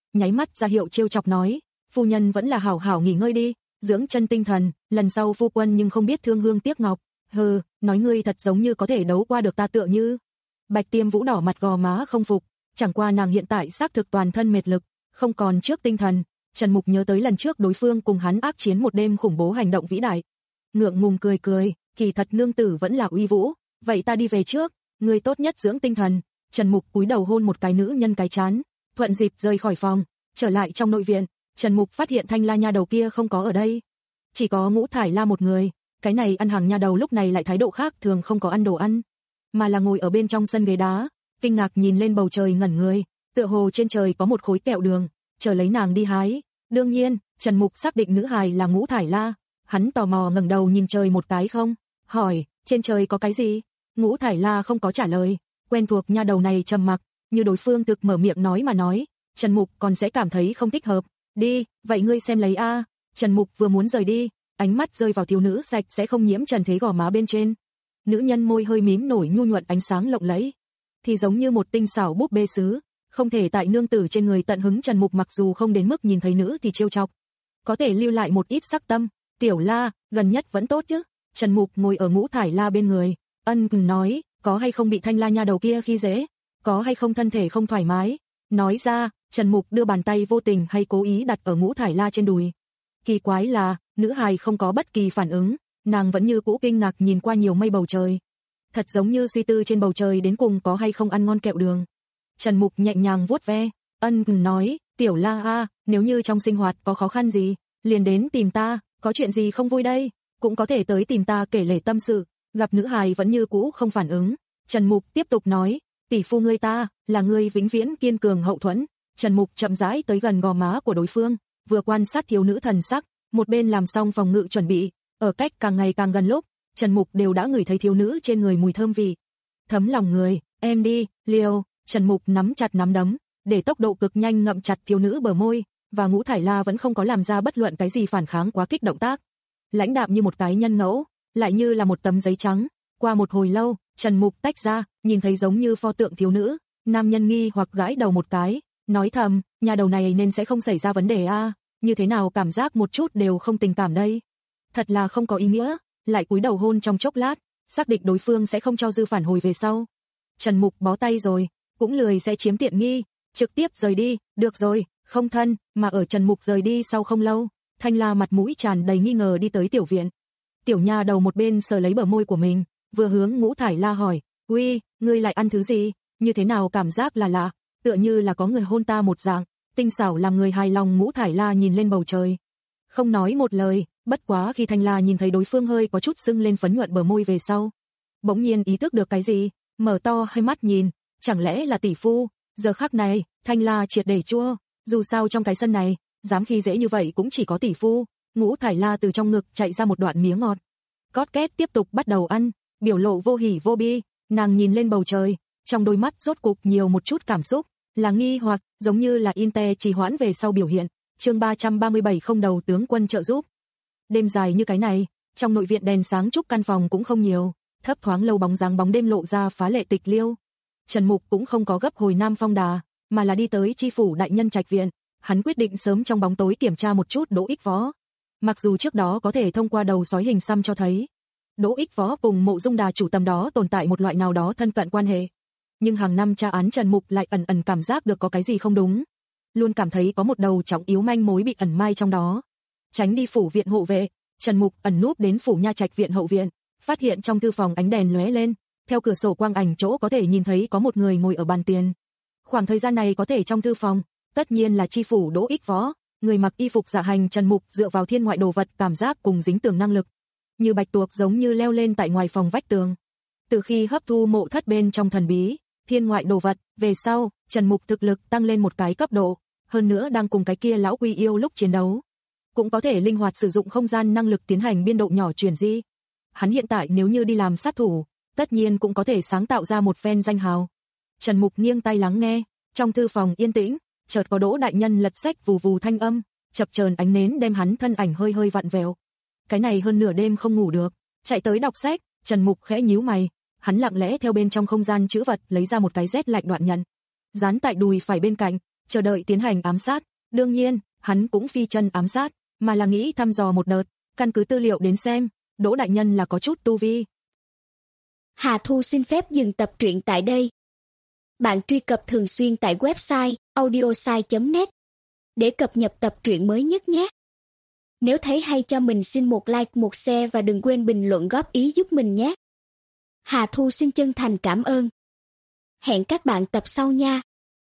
nháy mắt ra hiệu trêu chọc nói, phu nhân vẫn là hảo hảo nghỉ ngơi đi, dưỡng chân tinh thần, lần sau phu quân nhưng không biết thương hương tiếc ngọc. Hừ, nói ngươi thật giống như có thể đấu qua được ta tựa như. Bạch Tiêm Vũ đỏ mặt gò má không phục, chẳng qua nàng hiện tại xác thực toàn thân mệt lực, không còn trước tinh thần. Trần Mục nhớ tới lần trước đối phương cùng hắn ác chiến một đêm khủng bố hành động vĩ đại. Ngượng ngùng cười cười, kỳ thật nương tử vẫn là uy vũ, vậy ta đi về trước, ngươi tốt nhất dưỡng tinh thần. Trần Mục cúi đầu hôn một cái nữ nhân cái trán, thuận dịp rời khỏi phòng, trở lại trong nội viện. Trần Mục phát hiện Thanh La nha đầu kia không có ở đây, chỉ có Ngũ Thải La một người. Cái này ăn hàng nha đầu lúc này lại thái độ khác thường, không có ăn đồ ăn, mà là ngồi ở bên trong sân ghế đá, kinh ngạc nhìn lên bầu trời ngẩn người, tựa hồ trên trời có một khối kẹo đường, chờ lấy nàng đi hái. Đương nhiên, Trần Mục xác định nữ hài là Ngũ Thải La, hắn tò mò ngẩng đầu nhìn trời một cái không, hỏi, trên trời có cái gì? Ngũ Thải La không có trả lời, quen thuộc nha đầu này trầm mặc, như đối phương thực mở miệng nói mà nói, Trần Mục còn sẽ cảm thấy không thích hợp. Đi, vậy ngươi xem lấy a. Trần Mục vừa muốn rời đi, ánh mắt rơi vào thiếu nữ sạch sẽ không nhiễm trần thế gò má bên trên. Nữ nhân môi hơi mím nổi nhu nhuận ánh sáng lộng lẫy, thì giống như một tinh xảo búp bê sứ, không thể tại nương tử trên người tận hứng. Trần Mục mặc dù không đến mức nhìn thấy nữ thì trêu chọc, có thể lưu lại một ít sắc tâm. Tiểu La, gần nhất vẫn tốt chứ? Trần Mục ngồi ở Ngũ Thải La bên người, ân nói, có hay không bị Thanh La nha đầu kia khi dễ? Có hay không thân thể không thoải mái? Nói ra. Trần Mục đưa bàn tay vô tình hay cố ý đặt ở Ngũ Thải La trên đùi. Kỳ quái là, nữ hài không có bất kỳ phản ứng, nàng vẫn như cũ kinh ngạc nhìn qua nhiều mây bầu trời. Thật giống như suy tư trên bầu trời đến cùng có hay không ăn ngon kẹo đường. Trần Mục nhẹ nhàng vuốt ve, ân nói, Tiểu La a, nếu như trong sinh hoạt có khó khăn gì, liền đến tìm ta, có chuyện gì không vui đây, cũng có thể tới tìm ta kể lể tâm sự. Gặp nữ hài vẫn như cũ không phản ứng, Trần Mục tiếp tục nói, tỷ phu ngươi ta, là ngươi vĩnh viễn kiên cường hậu thuẫn. Trần Mục chậm rãi tới gần gò má của đối phương, vừa quan sát thiếu nữ thần sắc, một bên làm xong phòng ngự chuẩn bị. Ở cách càng ngày càng gần lúc, Trần Mục đều đã ngửi thấy thiếu nữ trên người mùi thơm vị thấm lòng người. Em đi, liều. Trần Mục nắm chặt nắm đấm, để tốc độ cực nhanh ngậm chặt thiếu nữ bờ môi, và Ngũ Thải La vẫn không có làm ra bất luận cái gì phản kháng quá kích động tác. Lãnh đạm như một cái nhân ngẫu, lại như là một tấm giấy trắng. Qua một hồi lâu, Trần Mục tách ra, nhìn thấy giống như pho tượng thiếu nữ, nam nhân nghi hoặc gãi đầu một cái, nói thầm, nhà đầu này nên sẽ không xảy ra vấn đề a, à? Như thế nào cảm giác một chút đều không tình cảm đây. Thật là không có ý nghĩa. Lại cúi đầu hôn trong chốc lát, xác định đối phương sẽ không cho dư phản hồi về sau. Trần Mục bó tay rồi, cũng lười sẽ chiếm tiện nghi, trực tiếp rời đi. Được rồi, không thân. Mà ở Trần Mục rời đi sau không lâu, Thanh La mặt mũi tràn đầy nghi ngờ đi tới tiểu viện. Tiểu nha đầu một bên sờ lấy bờ môi của mình, vừa hướng Ngũ Thải La hỏi, uy, ngươi lại ăn thứ gì, như thế nào cảm giác là lạ, tựa như là có người hôn ta một dạng. Tinh xảo làm người hài lòng. Ngũ Thải La nhìn lên bầu trời, không nói một lời. Bất quá khi Thanh La nhìn thấy đối phương hơi có chút sưng lên phấn nhuận bờ môi về sau, bỗng nhiên ý thức được cái gì, mở to hai mắt nhìn, chẳng lẽ là tỷ phu. Giờ khắc này, Thanh La triệt để chua, dù sao trong cái sân này, dám khi dễ như vậy cũng chỉ có tỷ phu. Ngũ Thải La từ trong ngực chạy ra một đoạn miếng ngọt, cót két tiếp tục bắt đầu ăn, biểu lộ vô hỉ vô bi. Nàng nhìn lên bầu trời, trong đôi mắt rốt cục nhiều một chút cảm xúc, là nghi hoặc, giống như là Inte trì hoãn về sau biểu hiện. Chương ba trăm ba mươi bảy không đầu tướng quân trợ giúp. Đêm dài như cái này, trong nội viện đèn sáng chúc căn phòng cũng không nhiều, thấp thoáng lâu bóng dáng bóng đêm lộ ra phá lệ tịch liêu. Trần Mục cũng không có gấp hồi Nam Phong Đà, mà là đi tới chi phủ đại nhân trạch viện. Hắn quyết định sớm trong bóng tối kiểm tra một chút Đỗ Ích Võ. Mặc dù trước đó có thể thông qua đầu sói hình xăm cho thấy Đỗ Ích Võ cùng Mộ Dung Đà chủ tầm đó tồn tại một loại nào đó thân cận quan hệ, nhưng hàng năm tra án Trần Mục lại ẩn ẩn cảm giác được có cái gì không đúng, luôn cảm thấy có một đầu trọng yếu manh mối bị ẩn mai trong đó. Tránh đi phủ viện hộ vệ, Trần Mục ẩn núp đến phủ nha trạch viện hậu viện, phát hiện trong thư phòng ánh đèn lóe lên, theo cửa sổ quang ảnh chỗ có thể nhìn thấy có một người ngồi ở bàn tiền. Khoảng thời gian này có thể trong thư phòng, tất nhiên là chi phủ Đỗ Ích Võ. Người mặc y phục dạ hành Trần Mục dựa vào thiên ngoại đồ vật cảm giác cùng dính tường năng lực, như bạch tuộc giống như leo lên tại ngoài phòng vách tường. Từ khi hấp thu mộ thất bên trong thần bí thiên ngoại đồ vật về sau, Trần Mục thực lực tăng lên một cái cấp độ, hơn nữa đang cùng cái kia lão quy yêu lúc chiến đấu, cũng có thể linh hoạt sử dụng không gian năng lực tiến hành biên độ nhỏ chuyển di. Hắn hiện tại nếu như đi làm sát thủ, tất nhiên cũng có thể sáng tạo ra một phen danh hào. Trần Mục nghiêng tai lắng nghe, trong thư phòng yên tĩnh, chợt có Đỗ đại nhân lật sách vù vù thanh âm, chập chờn ánh nến đem hắn thân ảnh hơi hơi vặn vẹo. Cái này hơn nửa đêm không ngủ được, chạy tới đọc sách. Trần Mục khẽ nhíu mày, hắn lặng lẽ theo bên trong không gian trữ vật lấy ra một cái rét lạnh đoạn nhận, dán tại đùi phải bên cạnh, chờ đợi tiến hành ám sát. Đương nhiên, hắn cũng phi chân ám sát, mà là nghĩ thăm dò một đợt, căn cứ tư liệu đến xem, Đỗ đại nhân là có chút tu vi. Hà Thu xin phép dừng tập truyện tại đây. Bạn truy cập thường xuyên tại website audiosai chấm net để cập nhật tập truyện mới nhất nhé. Nếu thấy hay cho mình xin một like, một share và đừng quên bình luận góp ý giúp mình nhé. Hà Thu xin chân thành cảm ơn. Hẹn các bạn tập sau nha.